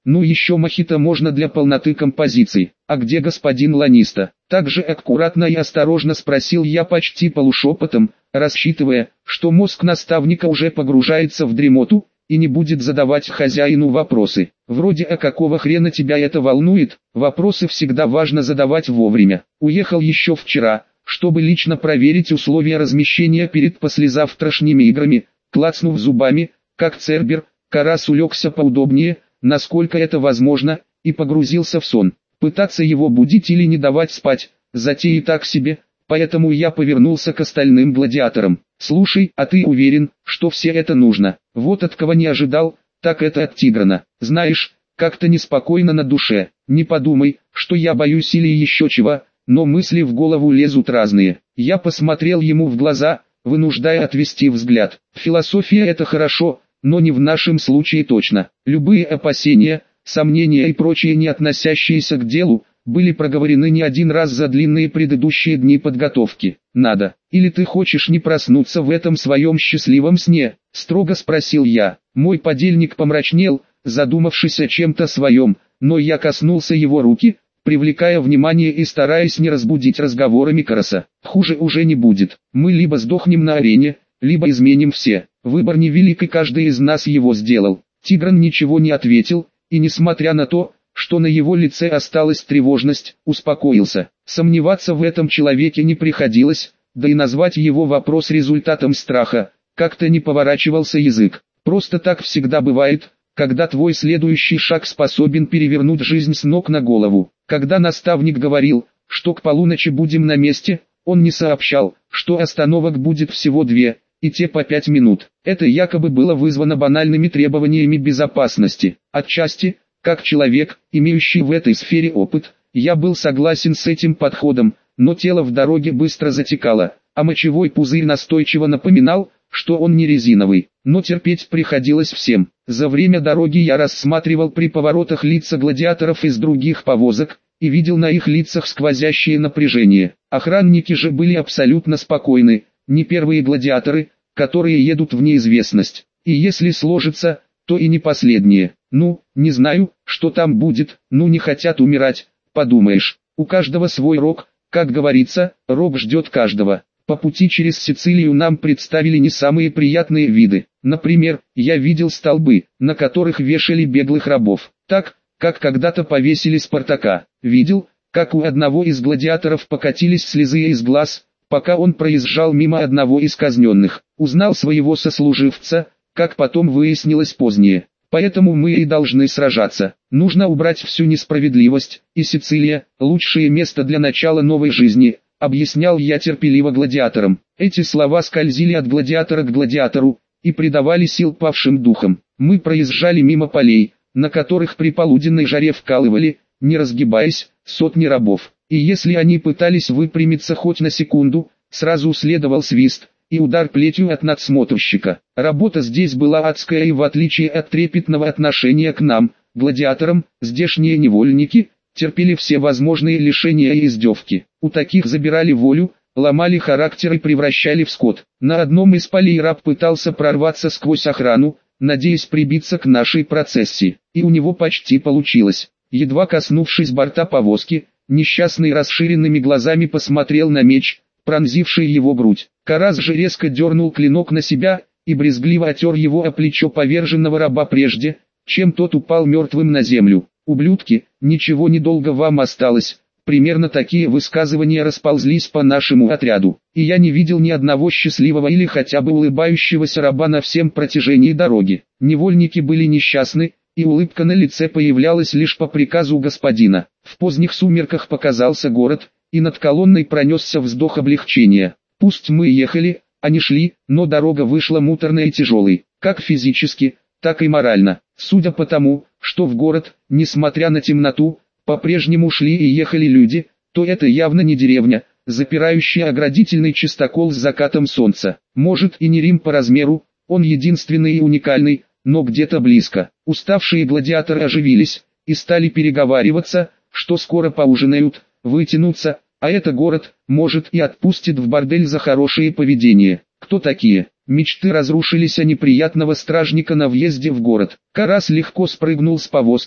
Ну еще мохито можно для полноты композиции. А где господин Ланиста? Также аккуратно и осторожно спросил я почти полушепотом, рассчитывая, что мозг наставника уже погружается в дремоту и не будет задавать хозяину вопросы. Вроде «а какого хрена тебя это волнует?» Вопросы всегда важно задавать вовремя. Уехал еще вчера, чтобы лично проверить условия размещения перед послезавтрашними играми. Клацнув зубами, как цербер, Карас улегся поудобнее, насколько это возможно, и погрузился в сон. Пытаться его будить или не давать спать, затея так себе, поэтому я повернулся к остальным гладиаторам. «Слушай, а ты уверен, что все это нужно?» Вот от кого не ожидал, так это от Тиграна. Знаешь, как-то неспокойно на душе. Не подумай, что я боюсь или еще чего, но мысли в голову лезут разные. Я посмотрел ему в глаза, вынуждая отвести взгляд. Философия — это хорошо, но не в нашем случае точно. Любые опасения, сомнения и прочие не относящиеся к делу, были проговорены не один раз за длинные предыдущие дни подготовки. «Надо. Или ты хочешь не проснуться в этом своем счастливом сне?» — строго спросил я. Мой подельник помрачнел, задумавшись о чем-то своем, но я коснулся его руки, привлекая внимание и стараясь не разбудить разговорами Караса. «Хуже уже не будет. Мы либо сдохнем на арене, либо изменим все. Выбор невелик и каждый из нас его сделал». Тигран ничего не ответил, и несмотря на то, что на его лице осталась тревожность, успокоился. Сомневаться в этом человеке не приходилось, да и назвать его вопрос результатом страха, как-то не поворачивался язык. Просто так всегда бывает, когда твой следующий шаг способен перевернуть жизнь с ног на голову. Когда наставник говорил, что к полуночи будем на месте, он не сообщал, что остановок будет всего 2, и те по 5 минут. Это якобы было вызвано банальными требованиями безопасности. Отчасти, как человек, имеющий в этой сфере опыт, я был согласен с этим подходом, но тело в дороге быстро затекало, а мочевой пузырь настойчиво напоминал, что он не резиновый. Но терпеть приходилось всем. За время дороги я рассматривал при поворотах лица гладиаторов из других повозок, и видел на их лицах сквозящее напряжение. Охранники же были абсолютно спокойны, не первые гладиаторы, которые едут в неизвестность. И если сложится, то и не последние. Ну, не знаю, что там будет, ну не хотят умирать, подумаешь. У каждого свой рок, как говорится, рок ждет каждого. По пути через Сицилию нам представили не самые приятные виды. Например, я видел столбы, на которых вешали беглых рабов, так, как когда-то повесили Спартака. Видел, как у одного из гладиаторов покатились слезы из глаз, пока он проезжал мимо одного из казненных. Узнал своего сослуживца, как потом выяснилось позднее. Поэтому мы и должны сражаться. Нужно убрать всю несправедливость, и Сицилия – лучшее место для начала новой жизни, объяснял я терпеливо гладиаторам. Эти слова скользили от гладиатора к гладиатору, и придавали сил павшим духам. Мы проезжали мимо полей, на которых при полуденной жаре вкалывали, не разгибаясь, сотни рабов. И если они пытались выпрямиться хоть на секунду, сразу следовал свист и удар плетью от надсмотрщика. Работа здесь была адская, и в отличие от трепетного отношения к нам, гладиаторам, здешние невольники терпели все возможные лишения и издевки. У таких забирали волю, ломали характер и превращали в скот. На одном из полей раб пытался прорваться сквозь охрану, надеясь прибиться к нашей процессии, и у него почти получилось. Едва коснувшись борта повозки, несчастный расширенными глазами посмотрел на меч, пронзивший его грудь. Карас же резко дернул клинок на себя и брезгливо отер его о плечо поверженного раба прежде, чем тот упал мертвым на землю. «Ублюдки, ничего недолго вам осталось». Примерно такие высказывания расползлись по нашему отряду, и я не видел ни одного счастливого или хотя бы улыбающегося раба на всем протяжении дороги. Невольники были несчастны, и улыбка на лице появлялась лишь по приказу господина. В поздних сумерках показался город, и над колонной пронесся вздох облегчения. Пусть мы ехали, а не шли, но дорога вышла муторной и тяжелой, как физически, так и морально. Судя по тому, что в город, несмотря на темноту, по-прежнему шли и ехали люди, то это явно не деревня, запирающая оградительный чистокол с закатом солнца. Может и не Рим по размеру, он единственный и уникальный, но где-то близко. Уставшие гладиаторы оживились и стали переговариваться, что скоро поужинают, вытянутся, а это город, может и отпустит в бордель за хорошее поведение. Кто такие? Мечты разрушились о неприятного стражника на въезде в город. Карас легко спрыгнул с повозки,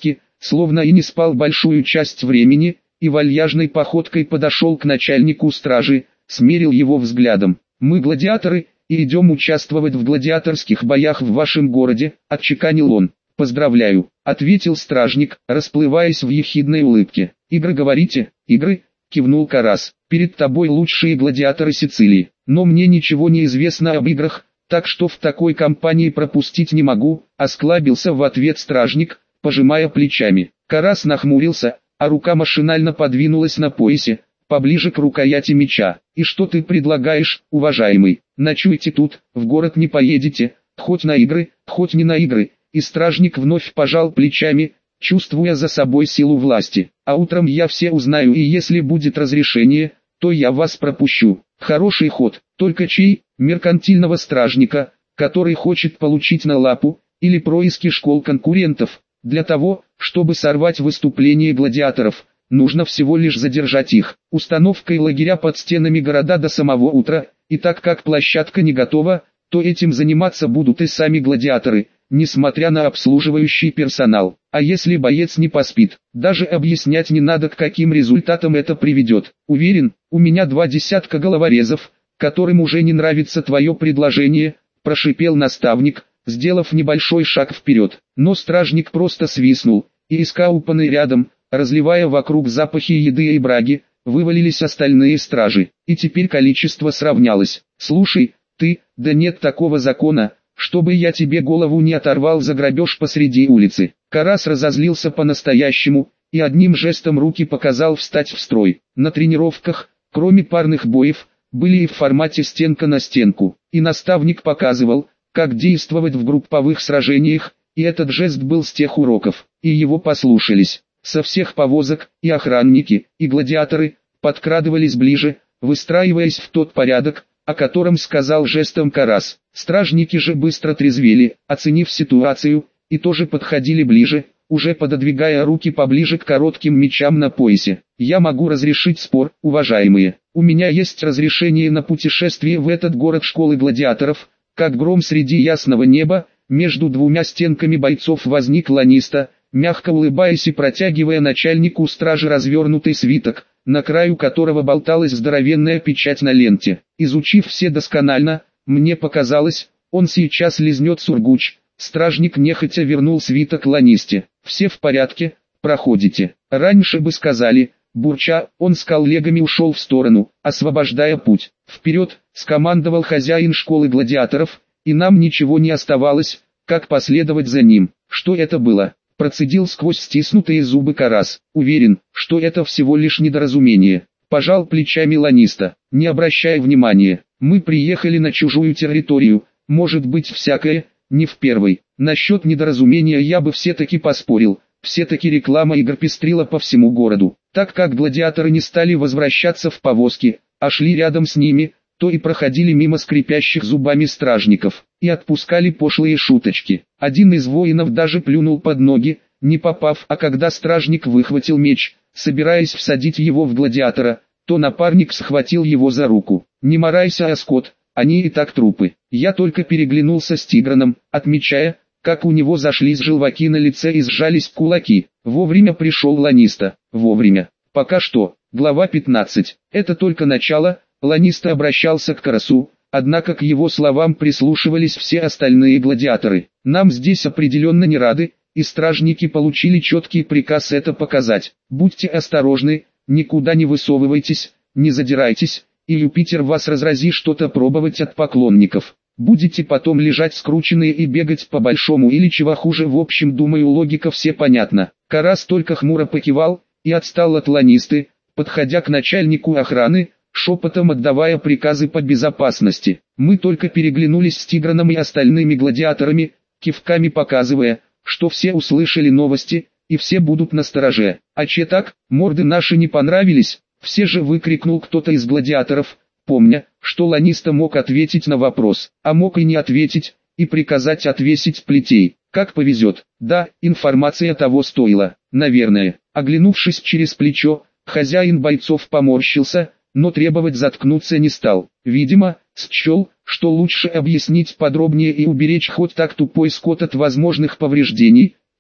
словно и не спал большую часть времени, и вальяжной походкой подошел к начальнику стражи, смерил его взглядом. «Мы гладиаторы, и идем участвовать в гладиаторских боях в вашем городе», — отчеканил он. «Поздравляю», — ответил стражник, расплываясь в ехидной улыбке. «Игры, говорите?» «Игры», — кивнул Карас. «Перед тобой лучшие гладиаторы Сицилии. Но мне ничего не известно об играх, так что в такой компании пропустить не могу», — осклабился в ответ стражник, пожимая плечами. Карас нахмурился, а рука машинально подвинулась на поясе, поближе к рукояти меча. «И что ты предлагаешь, уважаемый? Ночуйте тут, в город не поедете, хоть на игры, хоть не на игры». И стражник вновь пожал плечами, чувствуя за собой силу власти. «А утром я все узнаю, и если будет разрешение, то я вас пропущу». Хороший ход, только чей? Меркантильного стражника, который хочет получить на лапу, или происки школ конкурентов. Для того, чтобы сорвать выступление гладиаторов, нужно всего лишь задержать их. Установкой лагеря под стенами города до самого утра, и так как площадка не готова, то этим заниматься будут и сами гладиаторы, несмотря на обслуживающий персонал. А если боец не поспит, даже объяснять не надо, к каким результатам это приведет. Уверен, у меня 20 головорезов, которым уже не нравится твое предложение, прошипел наставник, сделав небольшой шаг вперед. Но стражник просто свистнул, и из каупаны рядом, разливая вокруг запахи еды и браги, вывалились остальные стражи. И теперь количество сравнялось. «Слушай, ты, да нет такого закона, чтобы я тебе голову не оторвал за грабеж посреди улицы». Карас разозлился по-настоящему, и одним жестом руки показал встать в строй. На тренировках, кроме парных боев, были и в формате стенка на стенку. И наставник показывал, как действовать в групповых сражениях, и этот жест был с тех уроков, и его послушались. Со всех повозок, и охранники, и гладиаторы, подкрадывались ближе, выстраиваясь в тот порядок, о котором сказал жестом Карас. Стражники же быстро трезвели, оценив ситуацию, и тоже подходили ближе, уже пододвигая руки поближе к коротким мечам на поясе. «Я могу разрешить спор, уважаемые. У меня есть разрешение на путешествие в этот город школы гладиаторов». Как гром среди ясного неба, между двумя стенками бойцов возник Ланиста, мягко улыбаясь и протягивая начальнику стражи развернутый свиток, на краю которого болталась здоровенная печать на ленте. Изучив все досконально, мне показалось, он сейчас лизнет сургуч. Стражник нехотя вернул свиток Ланисте. «Все в порядке, проходите». Раньше бы сказали, бурча, он с коллегами ушел в сторону, освобождая путь. «Вперед!» — скомандовал хозяин школы гладиаторов, и нам ничего не оставалось, как последовать за ним. «Что это было?» — процедил сквозь стиснутые зубы Карас. «Уверен, что это всего лишь недоразумение». Пожал плечами Ланиста. «Не обращай внимания, мы приехали на чужую территорию, может быть всякое, не в первой. Насчет недоразумения я бы все-таки поспорил, все-таки реклама игр пестрила по всему городу. Так как гладиаторы не стали возвращаться в повозки, а шли рядом с ними, то и проходили мимо скрипящих зубами стражников, и отпускали пошлые шуточки. Один из воинов даже плюнул под ноги, не попав, а когда стражник выхватил меч, собираясь всадить его в гладиатора, то напарник схватил его за руку. «Не марайся, Аскот, они и так трупы». Я только переглянулся с Тиграном, отмечая, как у него зашлись желваки на лице и сжались кулаки. Вовремя пришел Ланиста. Вовремя. Пока что. Глава 15. Это только начало. Ланиста обращался к Карасу, однако к его словам прислушивались все остальные гладиаторы. «Нам здесь определенно не рады, и стражники получили четкий приказ это показать. Будьте осторожны, никуда не высовывайтесь, не задирайтесь, и Юпитер вас разрази что-то пробовать от поклонников. Будете потом лежать скрученные и бегать по большому или чего хуже. В общем, думаю, логика все понятна». Карас только хмуро покивал и отстал от Ланисты, подходя к начальнику охраны, шепотом отдавая приказы по безопасности. Мы только переглянулись с Тиграном и остальными гладиаторами, кивками показывая, что все услышали новости, и все будут настороже. «А че так, морды наши не понравились?» Все же выкрикнул кто-то из гладиаторов, помня, что Ланиста мог ответить на вопрос, а мог и не ответить, и приказать отвесить плетей. Как повезет. Да, информация того стоила, наверное. Оглянувшись через плечо, хозяин бойцов поморщился, но требовать заткнуться не стал. Видимо, счел, что лучше объяснить подробнее и уберечь хоть так тупой скот от возможных повреждений,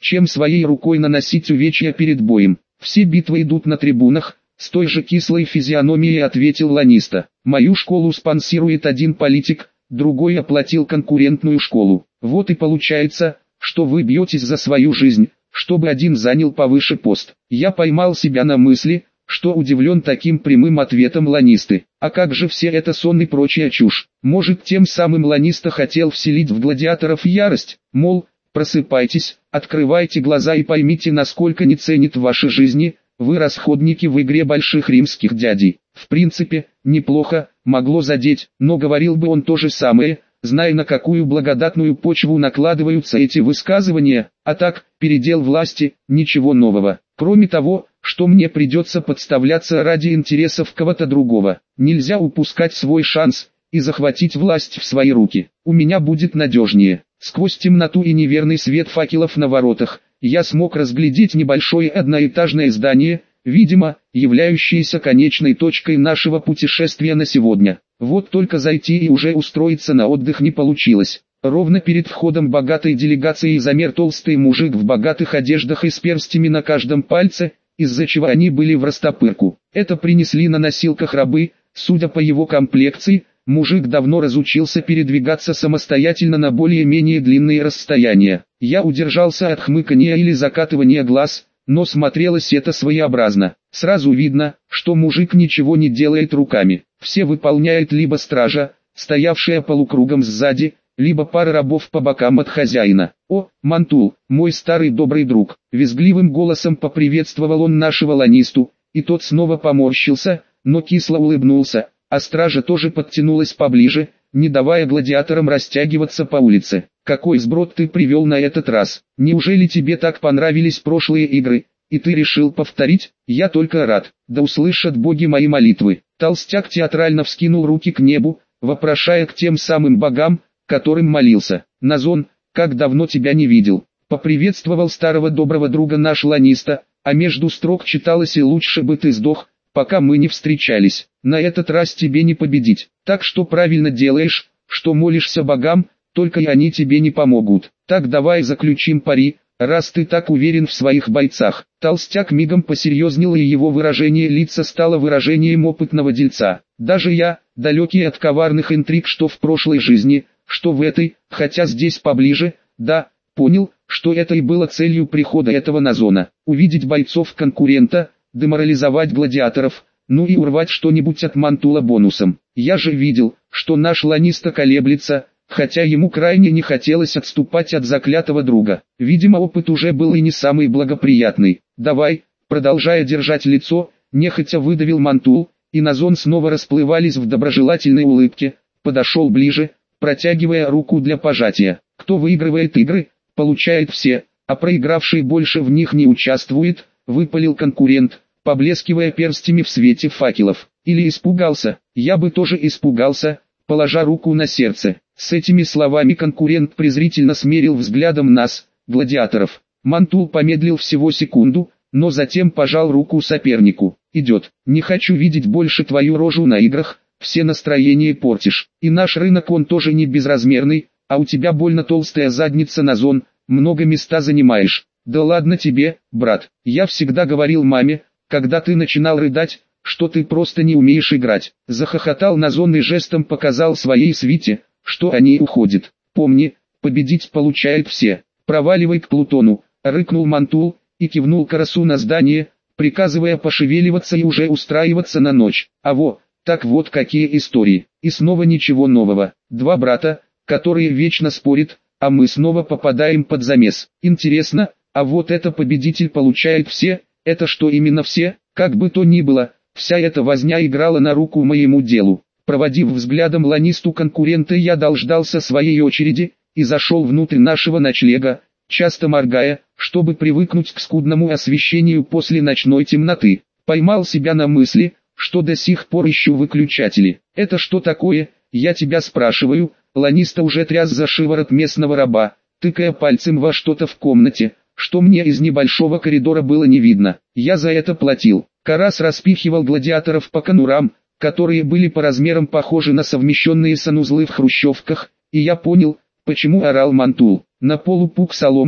чем своей рукой наносить увечья перед боем. Все битвы идут на трибунах, с той же кислой физиономией ответил Ланиста. Мою школу спонсирует один политик, другой оплатил конкурентную школу. Вот и получается, что вы бьетесь за свою жизнь, чтобы один занял повыше пост. Я поймал себя на мысли, что удивлен таким прямым ответом Ланисты. А как же все это сон и прочая чушь? Может, тем самым Ланиста хотел вселить в гладиаторов ярость, мол, просыпайтесь, открывайте глаза и поймите, насколько не ценит ваши жизни, вы расходники в игре больших римских дядей. В принципе, неплохо, могло задеть, но говорил бы он то же самое, зная, на какую благодатную почву накладываются эти высказывания, а так, передел власти, ничего нового. Кроме того, что мне придется подставляться ради интересов кого-то другого. Нельзя упускать свой шанс и захватить власть в свои руки. У меня будет надежнее. Сквозь темноту и неверный свет факелов на воротах, я смог разглядеть небольшое одноэтажное здание, видимо, являющееся конечной точкой нашего путешествия на сегодня. Вот только зайти и уже устроиться на отдых не получилось. Ровно перед входом богатой делегации замер толстый мужик в богатых одеждах и с перстями на каждом пальце, из-за чего они были в растопырку. Это принесли на носилках рабы, судя по его комплекции, мужик давно разучился передвигаться самостоятельно на более-менее длинные расстояния. Я удержался от хмыкания или закатывания глаз, но смотрелось это своеобразно. Сразу видно, что мужик ничего не делает руками. Все выполняет либо стража, стоявшая полукругом сзади, либо пара рабов по бокам от хозяина. «О, Мантул, мой старый добрый друг!» Визгливым голосом поприветствовал он нашего Ланисту, и тот снова поморщился, но кисло улыбнулся, а стража тоже подтянулась поближе, не давая гладиаторам растягиваться по улице. «Какой сброд ты привел на этот раз? Неужели тебе так понравились прошлые игры, и ты решил повторить? Я только рад, да услышат боги мои молитвы». Толстяк театрально вскинул руки к небу, вопрошая к тем самым богам, которым молился. «Назон, как давно тебя не видел!» Поприветствовал старого доброго друга наш Ланиста, а между строк читалось: «И лучше бы ты сдох, пока мы не встречались. На этот раз тебе не победить, так что правильно делаешь, что молишься богам, только и они тебе не помогут. Так давай заключим пари, раз ты так уверен в своих бойцах». Толстяк мигом посерьезнел, и его выражение лица стало выражением опытного дельца. Даже я, далекий от коварных интриг, что в прошлой жизни, что в этой, хотя здесь поближе, да, понял, что это и было целью прихода этого Назона. Увидеть бойцов конкурента, деморализовать гладиаторов, ну и урвать что-нибудь от Мантула бонусом. Я же видел, что наш Ланиста колеблется, хотя ему крайне не хотелось отступать от заклятого друга. Видимо, опыт уже был и не самый благоприятный. «Давай», продолжая держать лицо, нехотя выдавил Мантул, и Назон снова расплывались в доброжелательной улыбке, подошел ближе, протягивая руку для пожатия. «Кто выигрывает игры, получает все, а проигравший больше в них не участвует», выпалил конкурент, поблескивая перстями в свете факелов. «Или испугался?» «Я бы тоже испугался», положа руку на сердце. С этими словами конкурент презрительно смерил взглядом нас, гладиаторов. Мантул помедлил всего секунду, но затем пожал руку сопернику. «Идет, не хочу видеть больше твою рожу на играх, все настроения портишь. И наш рынок он тоже не безразмерный, а у тебя больно толстая задница, Назон, много места занимаешь». «Да ладно тебе, брат, я всегда говорил маме, когда ты начинал рыдать, что ты просто не умеешь играть». Захохотал Назон и жестом показал своей свите, что они уходят. «Помни, победить получают все. Проваливай к Плутону», рыкнул Мантул и кивнул Карасу на здание, приказывая пошевеливаться и уже устраиваться на ночь. Так вот какие истории. И снова ничего нового. Два брата, которые вечно спорят, а мы снова попадаем под замес. Интересно, а вот это победитель получает все, это что именно все? Как бы то ни было, вся эта возня играла на руку моему делу. Проводив взглядом Ланисту конкурента, я дождался своей очереди и зашел внутрь нашего ночлега, часто моргая, чтобы привыкнуть к скудному освещению после ночной темноты. Поймал себя на мысли, что до сих пор ищу выключатели. «Это что такое, я тебя спрашиваю?» Ланиста уже тряс за шиворот местного раба, тыкая пальцем во что-то в комнате, что мне из небольшого коридора было не видно. Я за это платил. Карас распихивал гладиаторов по конурам, которые были по размерам похожи на совмещенные санузлы в хрущевках, и я понял, почему орал Мантул. На полу пук соломы,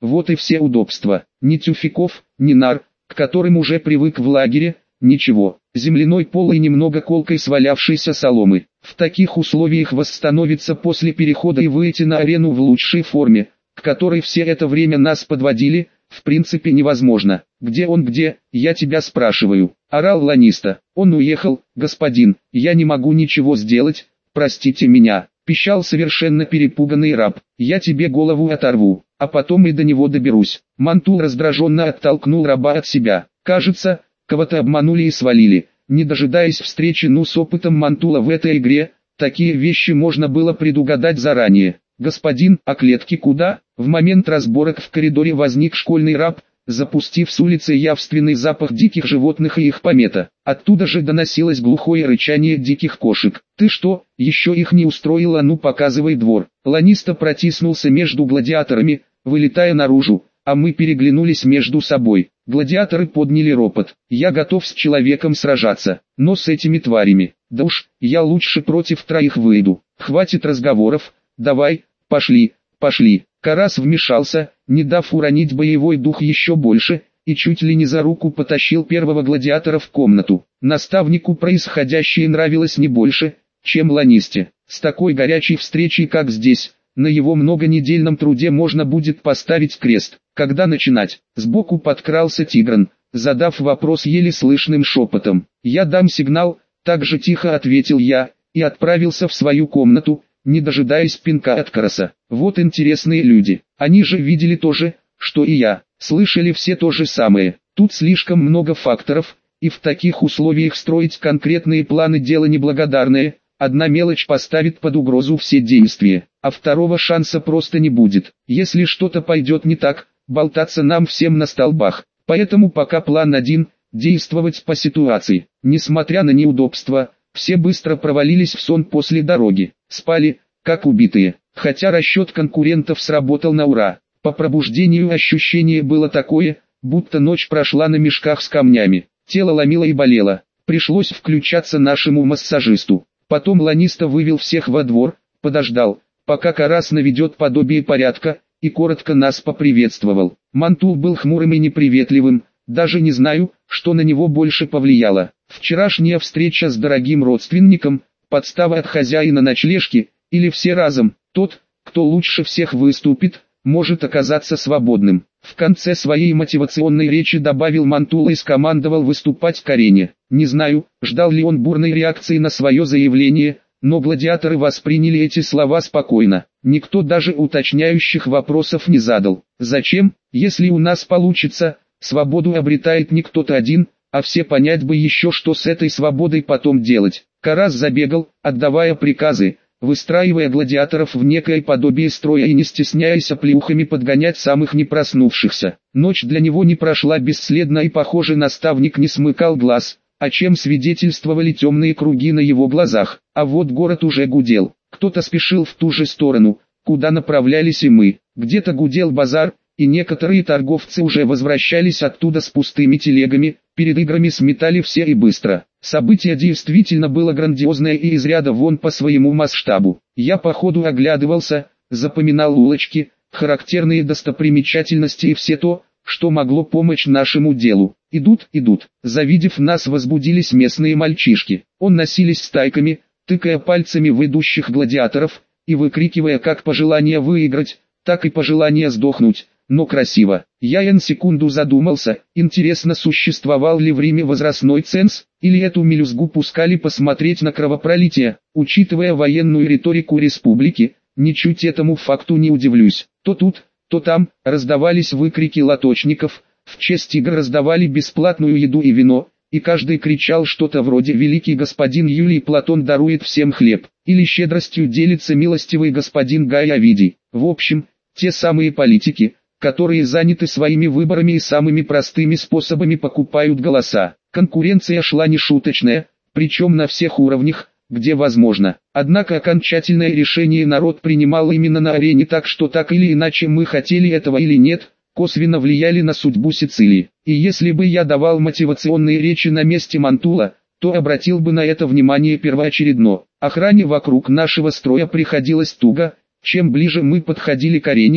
Вот и все удобства. Ни тюфяков, ни нар, к которым уже привык в лагере, ничего. Земляной пол и немного колкой свалявшейся соломы. В таких условиях восстановиться после перехода и выйти на арену в лучшей форме, к которой все это время нас подводили, в принципе невозможно. «Где он, где, я тебя спрашиваю?» – орал Ланиста. «Он уехал, господин, я не могу ничего сделать, простите меня», – пищал совершенно перепуганный раб. «Я тебе голову оторву, а потом и до него доберусь». Мантул раздраженно оттолкнул раба от себя. Кажется, кого-то обманули и свалили. Не дожидаясь встречи с опытом Мантула в этой игре, такие вещи можно было предугадать заранее. «Господин, а клетки куда?» В момент разборок в коридоре возник школьный раб, запустив с улицы явственный запах диких животных и их помета. Оттуда же доносилось глухое рычание диких кошек. «Ты что, еще их не устроила? Ну показывай двор». Ланиста протиснулся между гладиаторами, вылетая наружу, а мы переглянулись между собой. Гладиаторы подняли ропот. «Я готов с человеком сражаться, но с этими тварями, да уж, я лучше против троих выйду. Хватит разговоров, давай, пошли, пошли». Карас вмешался, не дав уронить боевой дух еще больше, и чуть ли не за руку потащил первого гладиатора в комнату. Наставнику происходящее нравилось не больше, чем Ланисте. С такой горячей встречей, как здесь, на его многонедельном труде можно будет поставить крест. Когда начинать? Сбоку подкрался Тигран, задав вопрос еле слышным шепотом. «Я дам сигнал», так же тихо ответил я, и отправился в свою комнату, не дожидаясь пинка от Караса. Вот интересные люди, они же видели то же, что и я, слышали все то же самое. Тут слишком много факторов, и в таких условиях строить конкретные планы дело неблагодарное. Одна мелочь поставит под угрозу все действия, а второго шанса просто не будет. Если что-то пойдет не так, болтаться нам всем на столбах. Поэтому пока план один – действовать по ситуации. Несмотря на неудобства, все быстро провалились в сон после дороги. Спали, как убитые, хотя расчет конкурентов сработал на ура. По пробуждению ощущение было такое, будто ночь прошла на мешках с камнями. Тело ломило и болело. Пришлось включаться нашему массажисту. Потом Ланиста вывел всех во двор, подождал, пока Карас наведет подобие порядка, и коротко нас поприветствовал. Мантул был хмурым и неприветливым, даже не знаю, что на него больше повлияло. Вчерашняя встреча с дорогим родственником, подстава от хозяина ночлежки, или все разом. Тот, кто лучше всех выступит, может оказаться свободным. В конце своей мотивационной речи добавил Мантула и скомандовал выступать к арене. Не знаю, ждал ли он бурной реакции на свое заявление, но гладиаторы восприняли эти слова спокойно. Никто даже уточняющих вопросов не задал. Зачем, если у нас получится, свободу обретает не кто-то один, а все, понять бы еще, что с этой свободой потом делать. Карас забегал, отдавая приказы, выстраивая гладиаторов в некое подобие строя и не стесняясь оплеухами подгонять самых не проснувшихся. Ночь для него не прошла бесследно, и, похоже, наставник не смыкал глаз, о чем свидетельствовали темные круги на его глазах. А вот город уже гудел. Кто-то спешил в ту же сторону, куда направлялись и мы. Где-то гудел базар, и некоторые торговцы уже возвращались оттуда с пустыми телегами. Перед играми сметали все и быстро. Событие действительно было грандиозное и из ряда вон по своему масштабу. Я по ходу оглядывался, запоминал улочки, характерные достопримечательности и все то, что могло помочь нашему делу. Идут, идут. Завидев нас, возбудились местные мальчишки. Он носились стайками, тыкая пальцами в идущих гладиаторов, и выкрикивая как пожелание выиграть, так и пожелание сдохнуть. Но красиво. Я на секунду задумался, интересно, существовал ли в Риме возрастной ценз, или эту мелюзгу пускали посмотреть на кровопролитие. Учитывая военную риторику республики, ничуть этому факту не удивлюсь. То тут, то там, раздавались выкрики лоточников, в честь игр раздавали бесплатную еду и вино, и каждый кричал что-то вроде «Великий господин Юлий Платон дарует всем хлеб», или «Щедростью делится милостивый господин Гай Овидий». В общем, те самые политики, которые заняты своими выборами и самыми простыми способами покупают голоса. Конкуренция шла нешуточная, причем на всех уровнях, где возможно. Однако окончательное решение народ принимал именно на арене, так что так или иначе, мы хотели этого или нет, косвенно влияли на судьбу Сицилии. И если бы я давал мотивационные речи на месте Мантула, то обратил бы на это внимание первоочередно. Охране вокруг нашего строя приходилось туго. Чем ближе мы подходили к арене,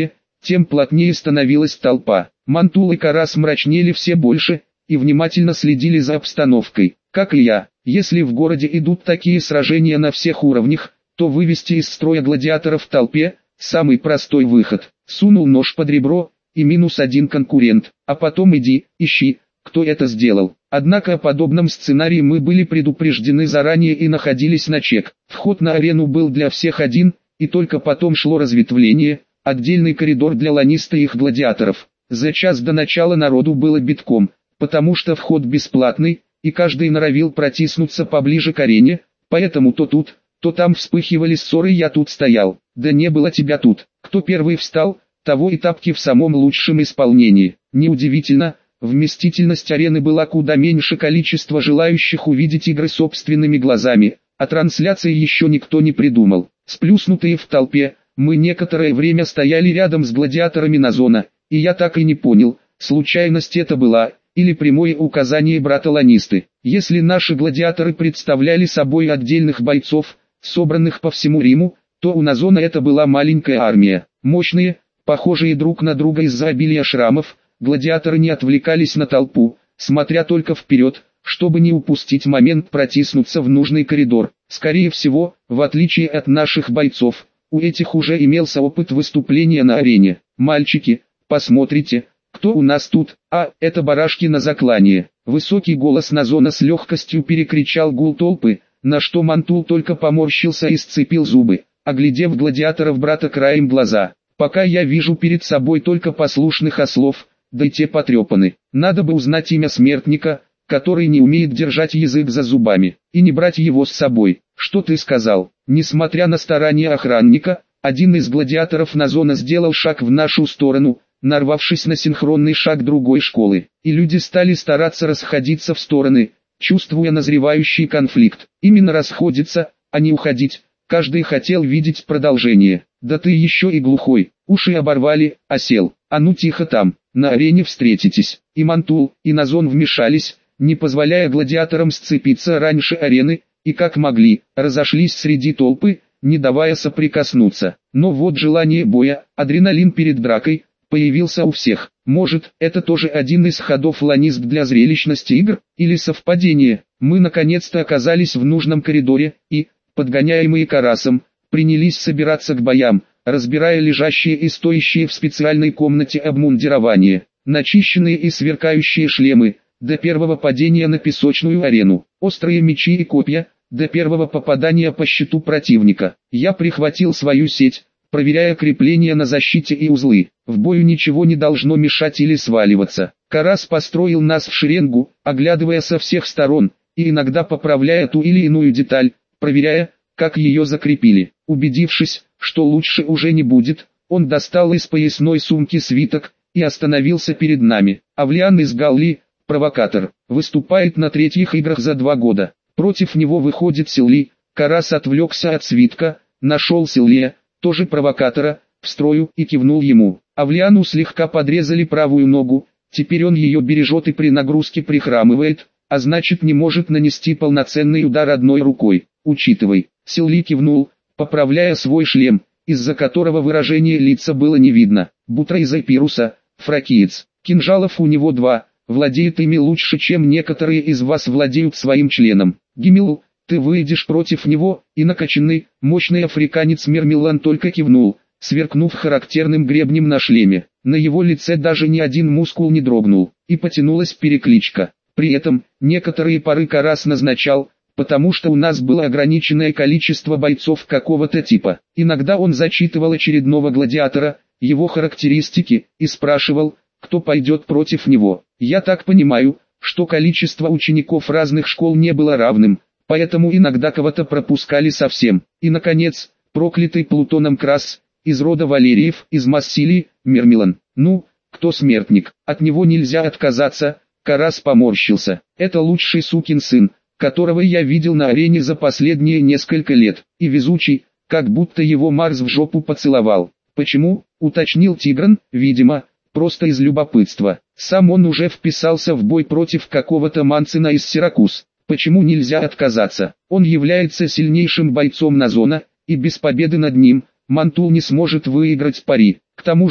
тем плотнее становилась толпа. Мантул и Карас мрачнели все больше и внимательно следили за обстановкой, как и я. Если в городе идут такие сражения на всех уровнях, то вывести из строя гладиаторов в толпе – самый простой выход. Сунул нож под ребро, и -1 конкурент, а потом иди, ищи, кто это сделал. Однако о подобном сценарии мы были предупреждены заранее и находились на чек. Вход на арену был для всех один, и только потом шло разветвление, отдельный коридор для ланниста и их гладиаторов. За час до начала народу было битком, потому что вход бесплатный, и каждый норовил протиснуться поближе к арене, поэтому то тут, то там вспыхивали ссоры. Я тут стоял, да не было тебя тут. Кто первый встал, того и тапки в самом лучшем исполнении. Неудивительно, вместительность арены была куда меньше количества желающих увидеть игры собственными глазами, а трансляции еще никто не придумал. Сплюснутые в толпе, мы некоторое время стояли рядом с гладиаторами Назона, и я так и не понял, случайность это была, или прямое указание брата Ланнисты. Если наши гладиаторы представляли собой отдельных бойцов, собранных по всему Риму, то у Назона это была маленькая армия. Мощные, похожие друг на друга из-за обилия шрамов, гладиаторы не отвлекались на толпу, смотря только вперед, чтобы не упустить момент протиснуться в нужный коридор. Скорее всего, в отличие от наших бойцов, у этих уже имелся опыт выступления на арене. «Мальчики, посмотрите, кто у нас тут? А, это барашки на заклание». Высокий голос Назона с легкостью перекричал гул толпы, на что Мантул только поморщился и сцепил зубы, оглядев гладиаторов брата краем глаза. «Пока я вижу перед собой только послушных ослов, да и те потрепаны. Надо бы узнать имя смертника, который не умеет держать язык за зубами, и не брать его с собой». «Что ты сказал?» Несмотря на старания охранника, один из гладиаторов Назона сделал шаг в нашу сторону, нарвавшись на синхронный шаг другой школы, и люди стали стараться расходиться в стороны, чувствуя назревающий конфликт. Именно расходиться, а не уходить, каждый хотел видеть продолжение. «Да ты еще и глухой, уши оборвали, осел, а ну тихо там, на арене встретитесь». И Мантул, и Назон вмешались, не позволяя гладиаторам сцепиться раньше арены, и как могли, разошлись среди толпы, не давая соприкоснуться. Но вот желание боя, адреналин перед дракой, появился у всех. Может, это тоже один из ходов Ланнист для зрелищности игр, или совпадение. Мы наконец-то оказались в нужном коридоре, и, подгоняемые Карасом, принялись собираться к боям, разбирая лежащие и стоящие в специальной комнате обмундирование, начищенные и сверкающие шлемы, до первого падения на песочную арену, острые мечи и копья, до первого попадания по щиту противника. Я прихватил свою сеть, проверяя крепления на защите и узлы. В бою ничего не должно мешать или сваливаться. Карас построил нас в шеренгу, оглядывая со всех сторон, и иногда поправляя ту или иную деталь, проверяя, как ее закрепили. Убедившись, что лучше уже не будет, он достал из поясной сумки свиток и остановился перед нами. Авлиан из Галлии, провокатор, выступает на третьих играх за 2 года. Против него выходит Силли. Карас отвлекся от свитка, нашел Силлия, тоже провокатора, в строю, и кивнул ему. Авлиану слегка подрезали правую ногу, теперь он ее бережет и при нагрузке прихрамывает, а значит не может нанести полноценный удар одной рукой. Учитывай. Силли кивнул, поправляя свой шлем, из-за которого выражение лица было не видно. Бутра из Эпируса, фракиец. Кинжалов у него 2, владеет ими лучше, чем некоторые из вас владеют своим членом. Гимил, ты выйдешь против него, и накачанный, мощный африканец Мермилан только кивнул, сверкнув характерным гребнем на шлеме. На его лице даже ни один мускул не дрогнул, и потянулась перекличка. При этом, некоторые пары Карас назначал, потому что у нас было ограниченное количество бойцов какого-то типа. Иногда он зачитывал очередного гладиатора, его характеристики, и спрашивал, кто пойдет против него. Я так понимаю, что количество учеников разных школ не было равным, поэтому иногда кого-то пропускали совсем. И наконец, проклятый Плутоном Крас, из рода Валериев, из Массилии, Мермилан. Ну, кто смертник, от него нельзя отказаться. Карас поморщился. Это лучший сукин сын, которого я видел на арене за последние несколько лет, и везучий, как будто его Марс в жопу поцеловал. Почему, уточнил Тигран, видимо, просто из любопытства. Сам он уже вписался в бой против какого-то Манцина из Сиракуз. Почему нельзя отказаться? Он является сильнейшим бойцом Назона, и без победы над ним, Мантул не сможет выиграть пари. К тому же,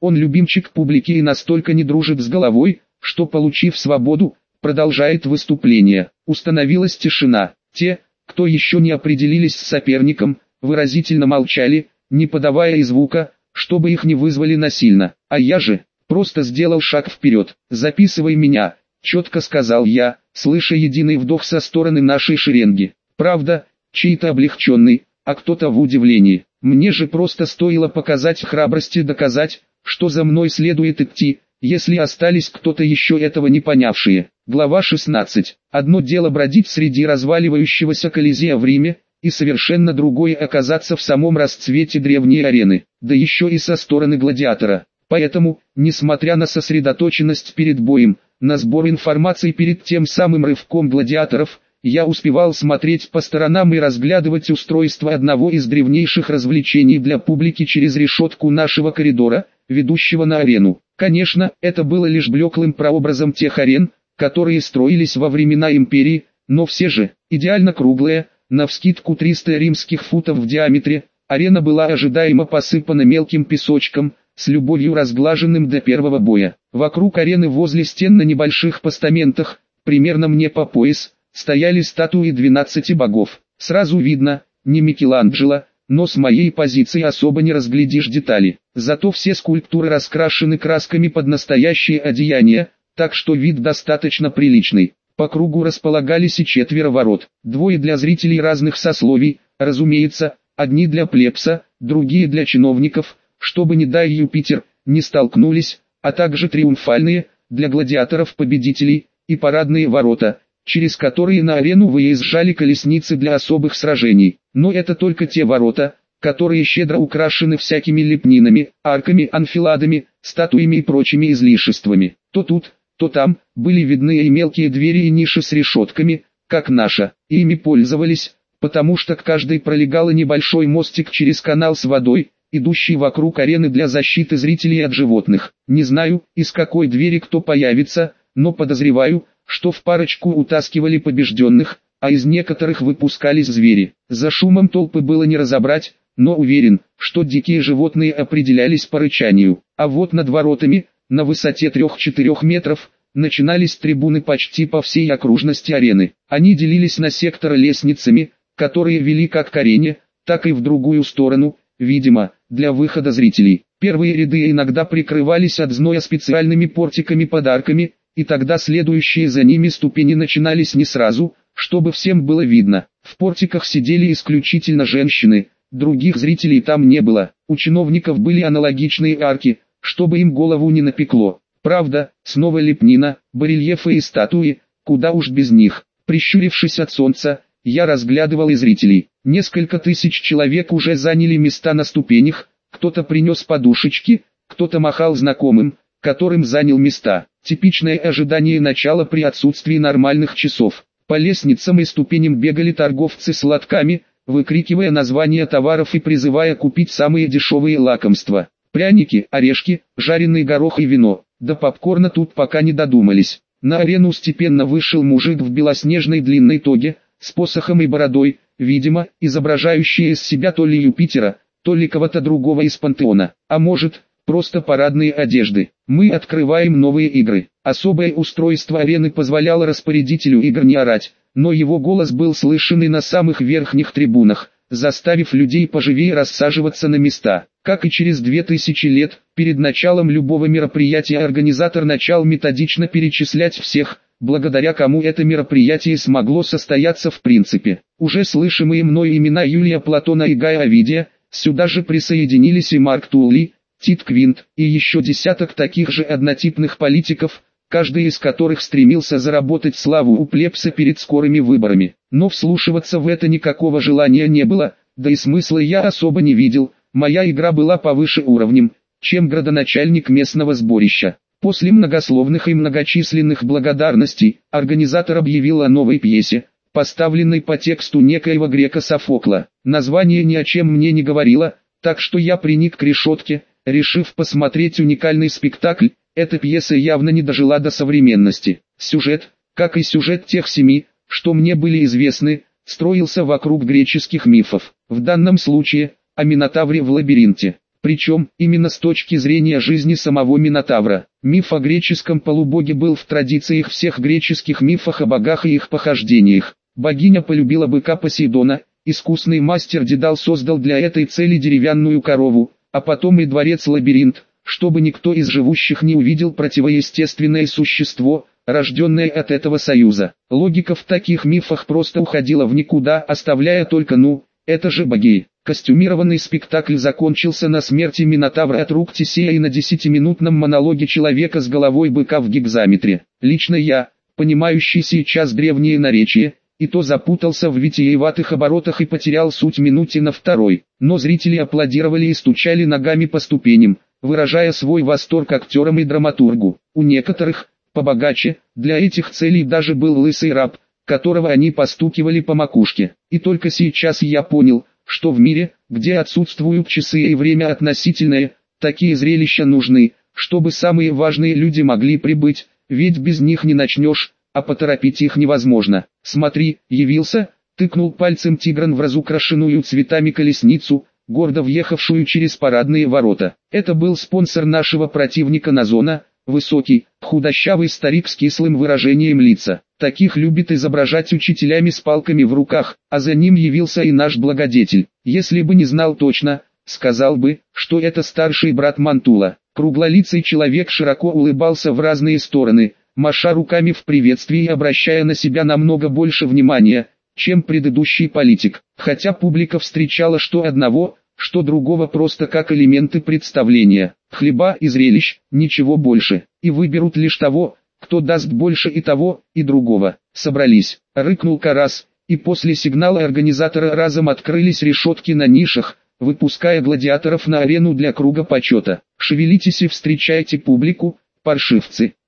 Он любимчик публики и настолько не дружит с головой, что, получив свободу, продолжает выступление. Установилась тишина. Те, кто еще не определились с соперником, выразительно молчали, не подавая и звука, чтобы их не вызвали насильно. А я же просто сделал шаг вперед. «Записывай меня», — четко сказал я, слыша единый вдох со стороны нашей шеренги. Правда, чей-то облегченный, а кто-то в удивлении. Мне же просто стоило показать храбрость и доказать, что за мной следует идти, если остались кто-то еще этого не понявшие. Глава 16. Одно дело бродить среди разваливающегося Колизея в Риме, и совершенно другое оказаться в самом расцвете древней арены, да еще и со стороны гладиатора. Поэтому, несмотря на сосредоточенность перед боем, на сбор информации перед тем самым рывком гладиаторов, я успевал смотреть по сторонам и разглядывать устройство одного из древнейших развлечений для публики через решетку нашего коридора, ведущего на арену. Конечно, это было лишь блеклым прообразом тех арен, которые строились во времена империи, но все же, идеально круглая, навскидку 300 римских футов в диаметре, арена была ожидаемо посыпана мелким песочком, с любовью разглаженным до первого боя. Вокруг арены возле стен на небольших постаментах, примерно мне по пояс, стояли статуи 12 богов. Сразу видно, не Микеланджело, но с моей позиции особо не разглядишь детали. Зато все скульптуры раскрашены красками под настоящие одеяния, так что вид достаточно приличный. По кругу располагались и 4 ворот, 2 для зрителей разных сословий, разумеется, одни для плебса, другие для чиновников, чтобы, не дай Юпитер, не столкнулись, а также триумфальные, для гладиаторов-победителей, и парадные ворота, через которые на арену выезжали колесницы для особых сражений. Но это только те ворота, которые щедро украшены всякими лепнинами, арками, анфиладами, статуями и прочими излишествами. То тут, то там, были видны и мелкие двери и ниши с решетками, как наша, и ими пользовались, потому что к каждой пролегал небольшой мостик через канал с водой, идущий вокруг арены для защиты зрителей от животных. Не знаю, из какой двери кто появится, но подозреваю, что в парочку утаскивали побежденных, а из некоторых выпускались звери. За шумом толпы было не разобрать, но уверен, что дикие животные определялись по рычанию. А вот над воротами, на высоте 3-4 метров, начинались трибуны почти по всей окружности арены. Они делились на секторы лестницами, которые вели как к арене, так и в другую сторону, видимо, для выхода зрителей. Первые ряды иногда прикрывались от зноя специальными портиками-подарками, и тогда следующие за ними ступени начинались не сразу, чтобы всем было видно. В портиках сидели исключительно женщины, других зрителей там не было. У чиновников были аналогичные арки, чтобы им голову не напекло. Правда, снова лепнина, барельефы и статуи, куда уж без них. Прищурившись от солнца, я разглядывал и зрителей. Несколько тысяч человек уже заняли места на ступенях, кто-то принес подушечки, кто-то махал знакомым, которым занял места. Типичное ожидание начала при отсутствии нормальных часов. По лестницам и ступеням бегали торговцы с лотками, выкрикивая названия товаров и призывая купить самые дешевые лакомства. Пряники, орешки, жареный горох и вино. До попкорна тут пока не додумались. На арену степенно вышел мужик в белоснежной длинной тоге, с посохом и бородой, видимо, изображающий из себя то ли Юпитера, то ли кого-то другого из пантеона, а может, просто парадные одежды. Мы открываем новые игры. Особое устройство арены позволяло распорядителю игр не орать, но его голос был слышен и на самых верхних трибунах, заставив людей поживее рассаживаться на места. Как и через 2000 лет, перед началом любого мероприятия организатор начал методично перечислять всех, благодаря кому это мероприятие смогло состояться в принципе. Уже слышимые мной имена Юлия Платона и Гая Овидия, сюда же присоединились и Марк Тулли, Тит Квинт, и еще десяток таких же однотипных политиков, каждый из которых стремился заработать славу у плебса перед скорыми выборами. Но вслушиваться в это никакого желания не было, да и смысла я особо не видел, моя игра была повыше уровнем, чем градоначальник местного сборища. После многословных и многочисленных благодарностей, организатор объявил о новой пьесе, поставленной по тексту некоего грека Софокла. Название ни о чем мне не говорило, так что я приник к решетке, решив посмотреть уникальный спектакль. Эта пьеса явно не дожила до современности. Сюжет, как и сюжет тех 7, что мне были известны, строился вокруг греческих мифов. В данном случае, о Минотавре в лабиринте. Причем, именно с точки зрения жизни самого Минотавра. Миф о греческом полубоге был в традициях всех греческих мифах о богах и их похождениях. Богиня полюбила быка Посейдона, искусный мастер Дедал создал для этой цели деревянную корову, а потом и дворец-лабиринт, чтобы никто из живущих не увидел противоестественное существо, рожденное от этого союза. Логика в таких мифах просто уходила в никуда, оставляя только это же боги. Костюмированный спектакль закончился на смерти Минотавра от рук Тесея и на 10-минутном монологе человека с головой быка в гекзаметре. Лично я, понимающий сейчас древнее наречие, и то запутался в витиеватых оборотах и потерял суть минуте на второй. Но зрители аплодировали и стучали ногами по ступеням, выражая свой восторг актерам и драматургу. У некоторых, побогаче, для этих целей даже был лысый раб, которого они постукивали по макушке. И только сейчас я понял, что в мире, где отсутствуют часы и время относительное, такие зрелища нужны, чтобы самые важные люди могли прибыть, ведь без них не начнешь, а поторопить их невозможно. «Смотри, явился», — тыкнул пальцем Тигран в разукрашенную цветами колесницу, гордо въехавшую через парадные ворота. Это был спонсор нашего противника Назона, высокий, худощавый старик с кислым выражением лица. Таких любит изображать учителями с палками в руках, а за ним явился и наш благодетель. Если бы не знал точно, сказал бы, что это старший брат Мантула. Круглолицый человек широко улыбался в разные стороны, маша руками в приветствии и обращая на себя намного больше внимания, чем предыдущий политик. Хотя публика встречала что одного, что другого просто как элементы представления. Хлеба и зрелищ, ничего больше. И выберут лишь того, кто даст больше и того, и другого. Собрались, рыкнул Карас, и после сигнала организатора разом открылись решетки на нишах, выпуская гладиаторов на арену для круга почета. Шевелитесь и встречайте публику, паршивцы.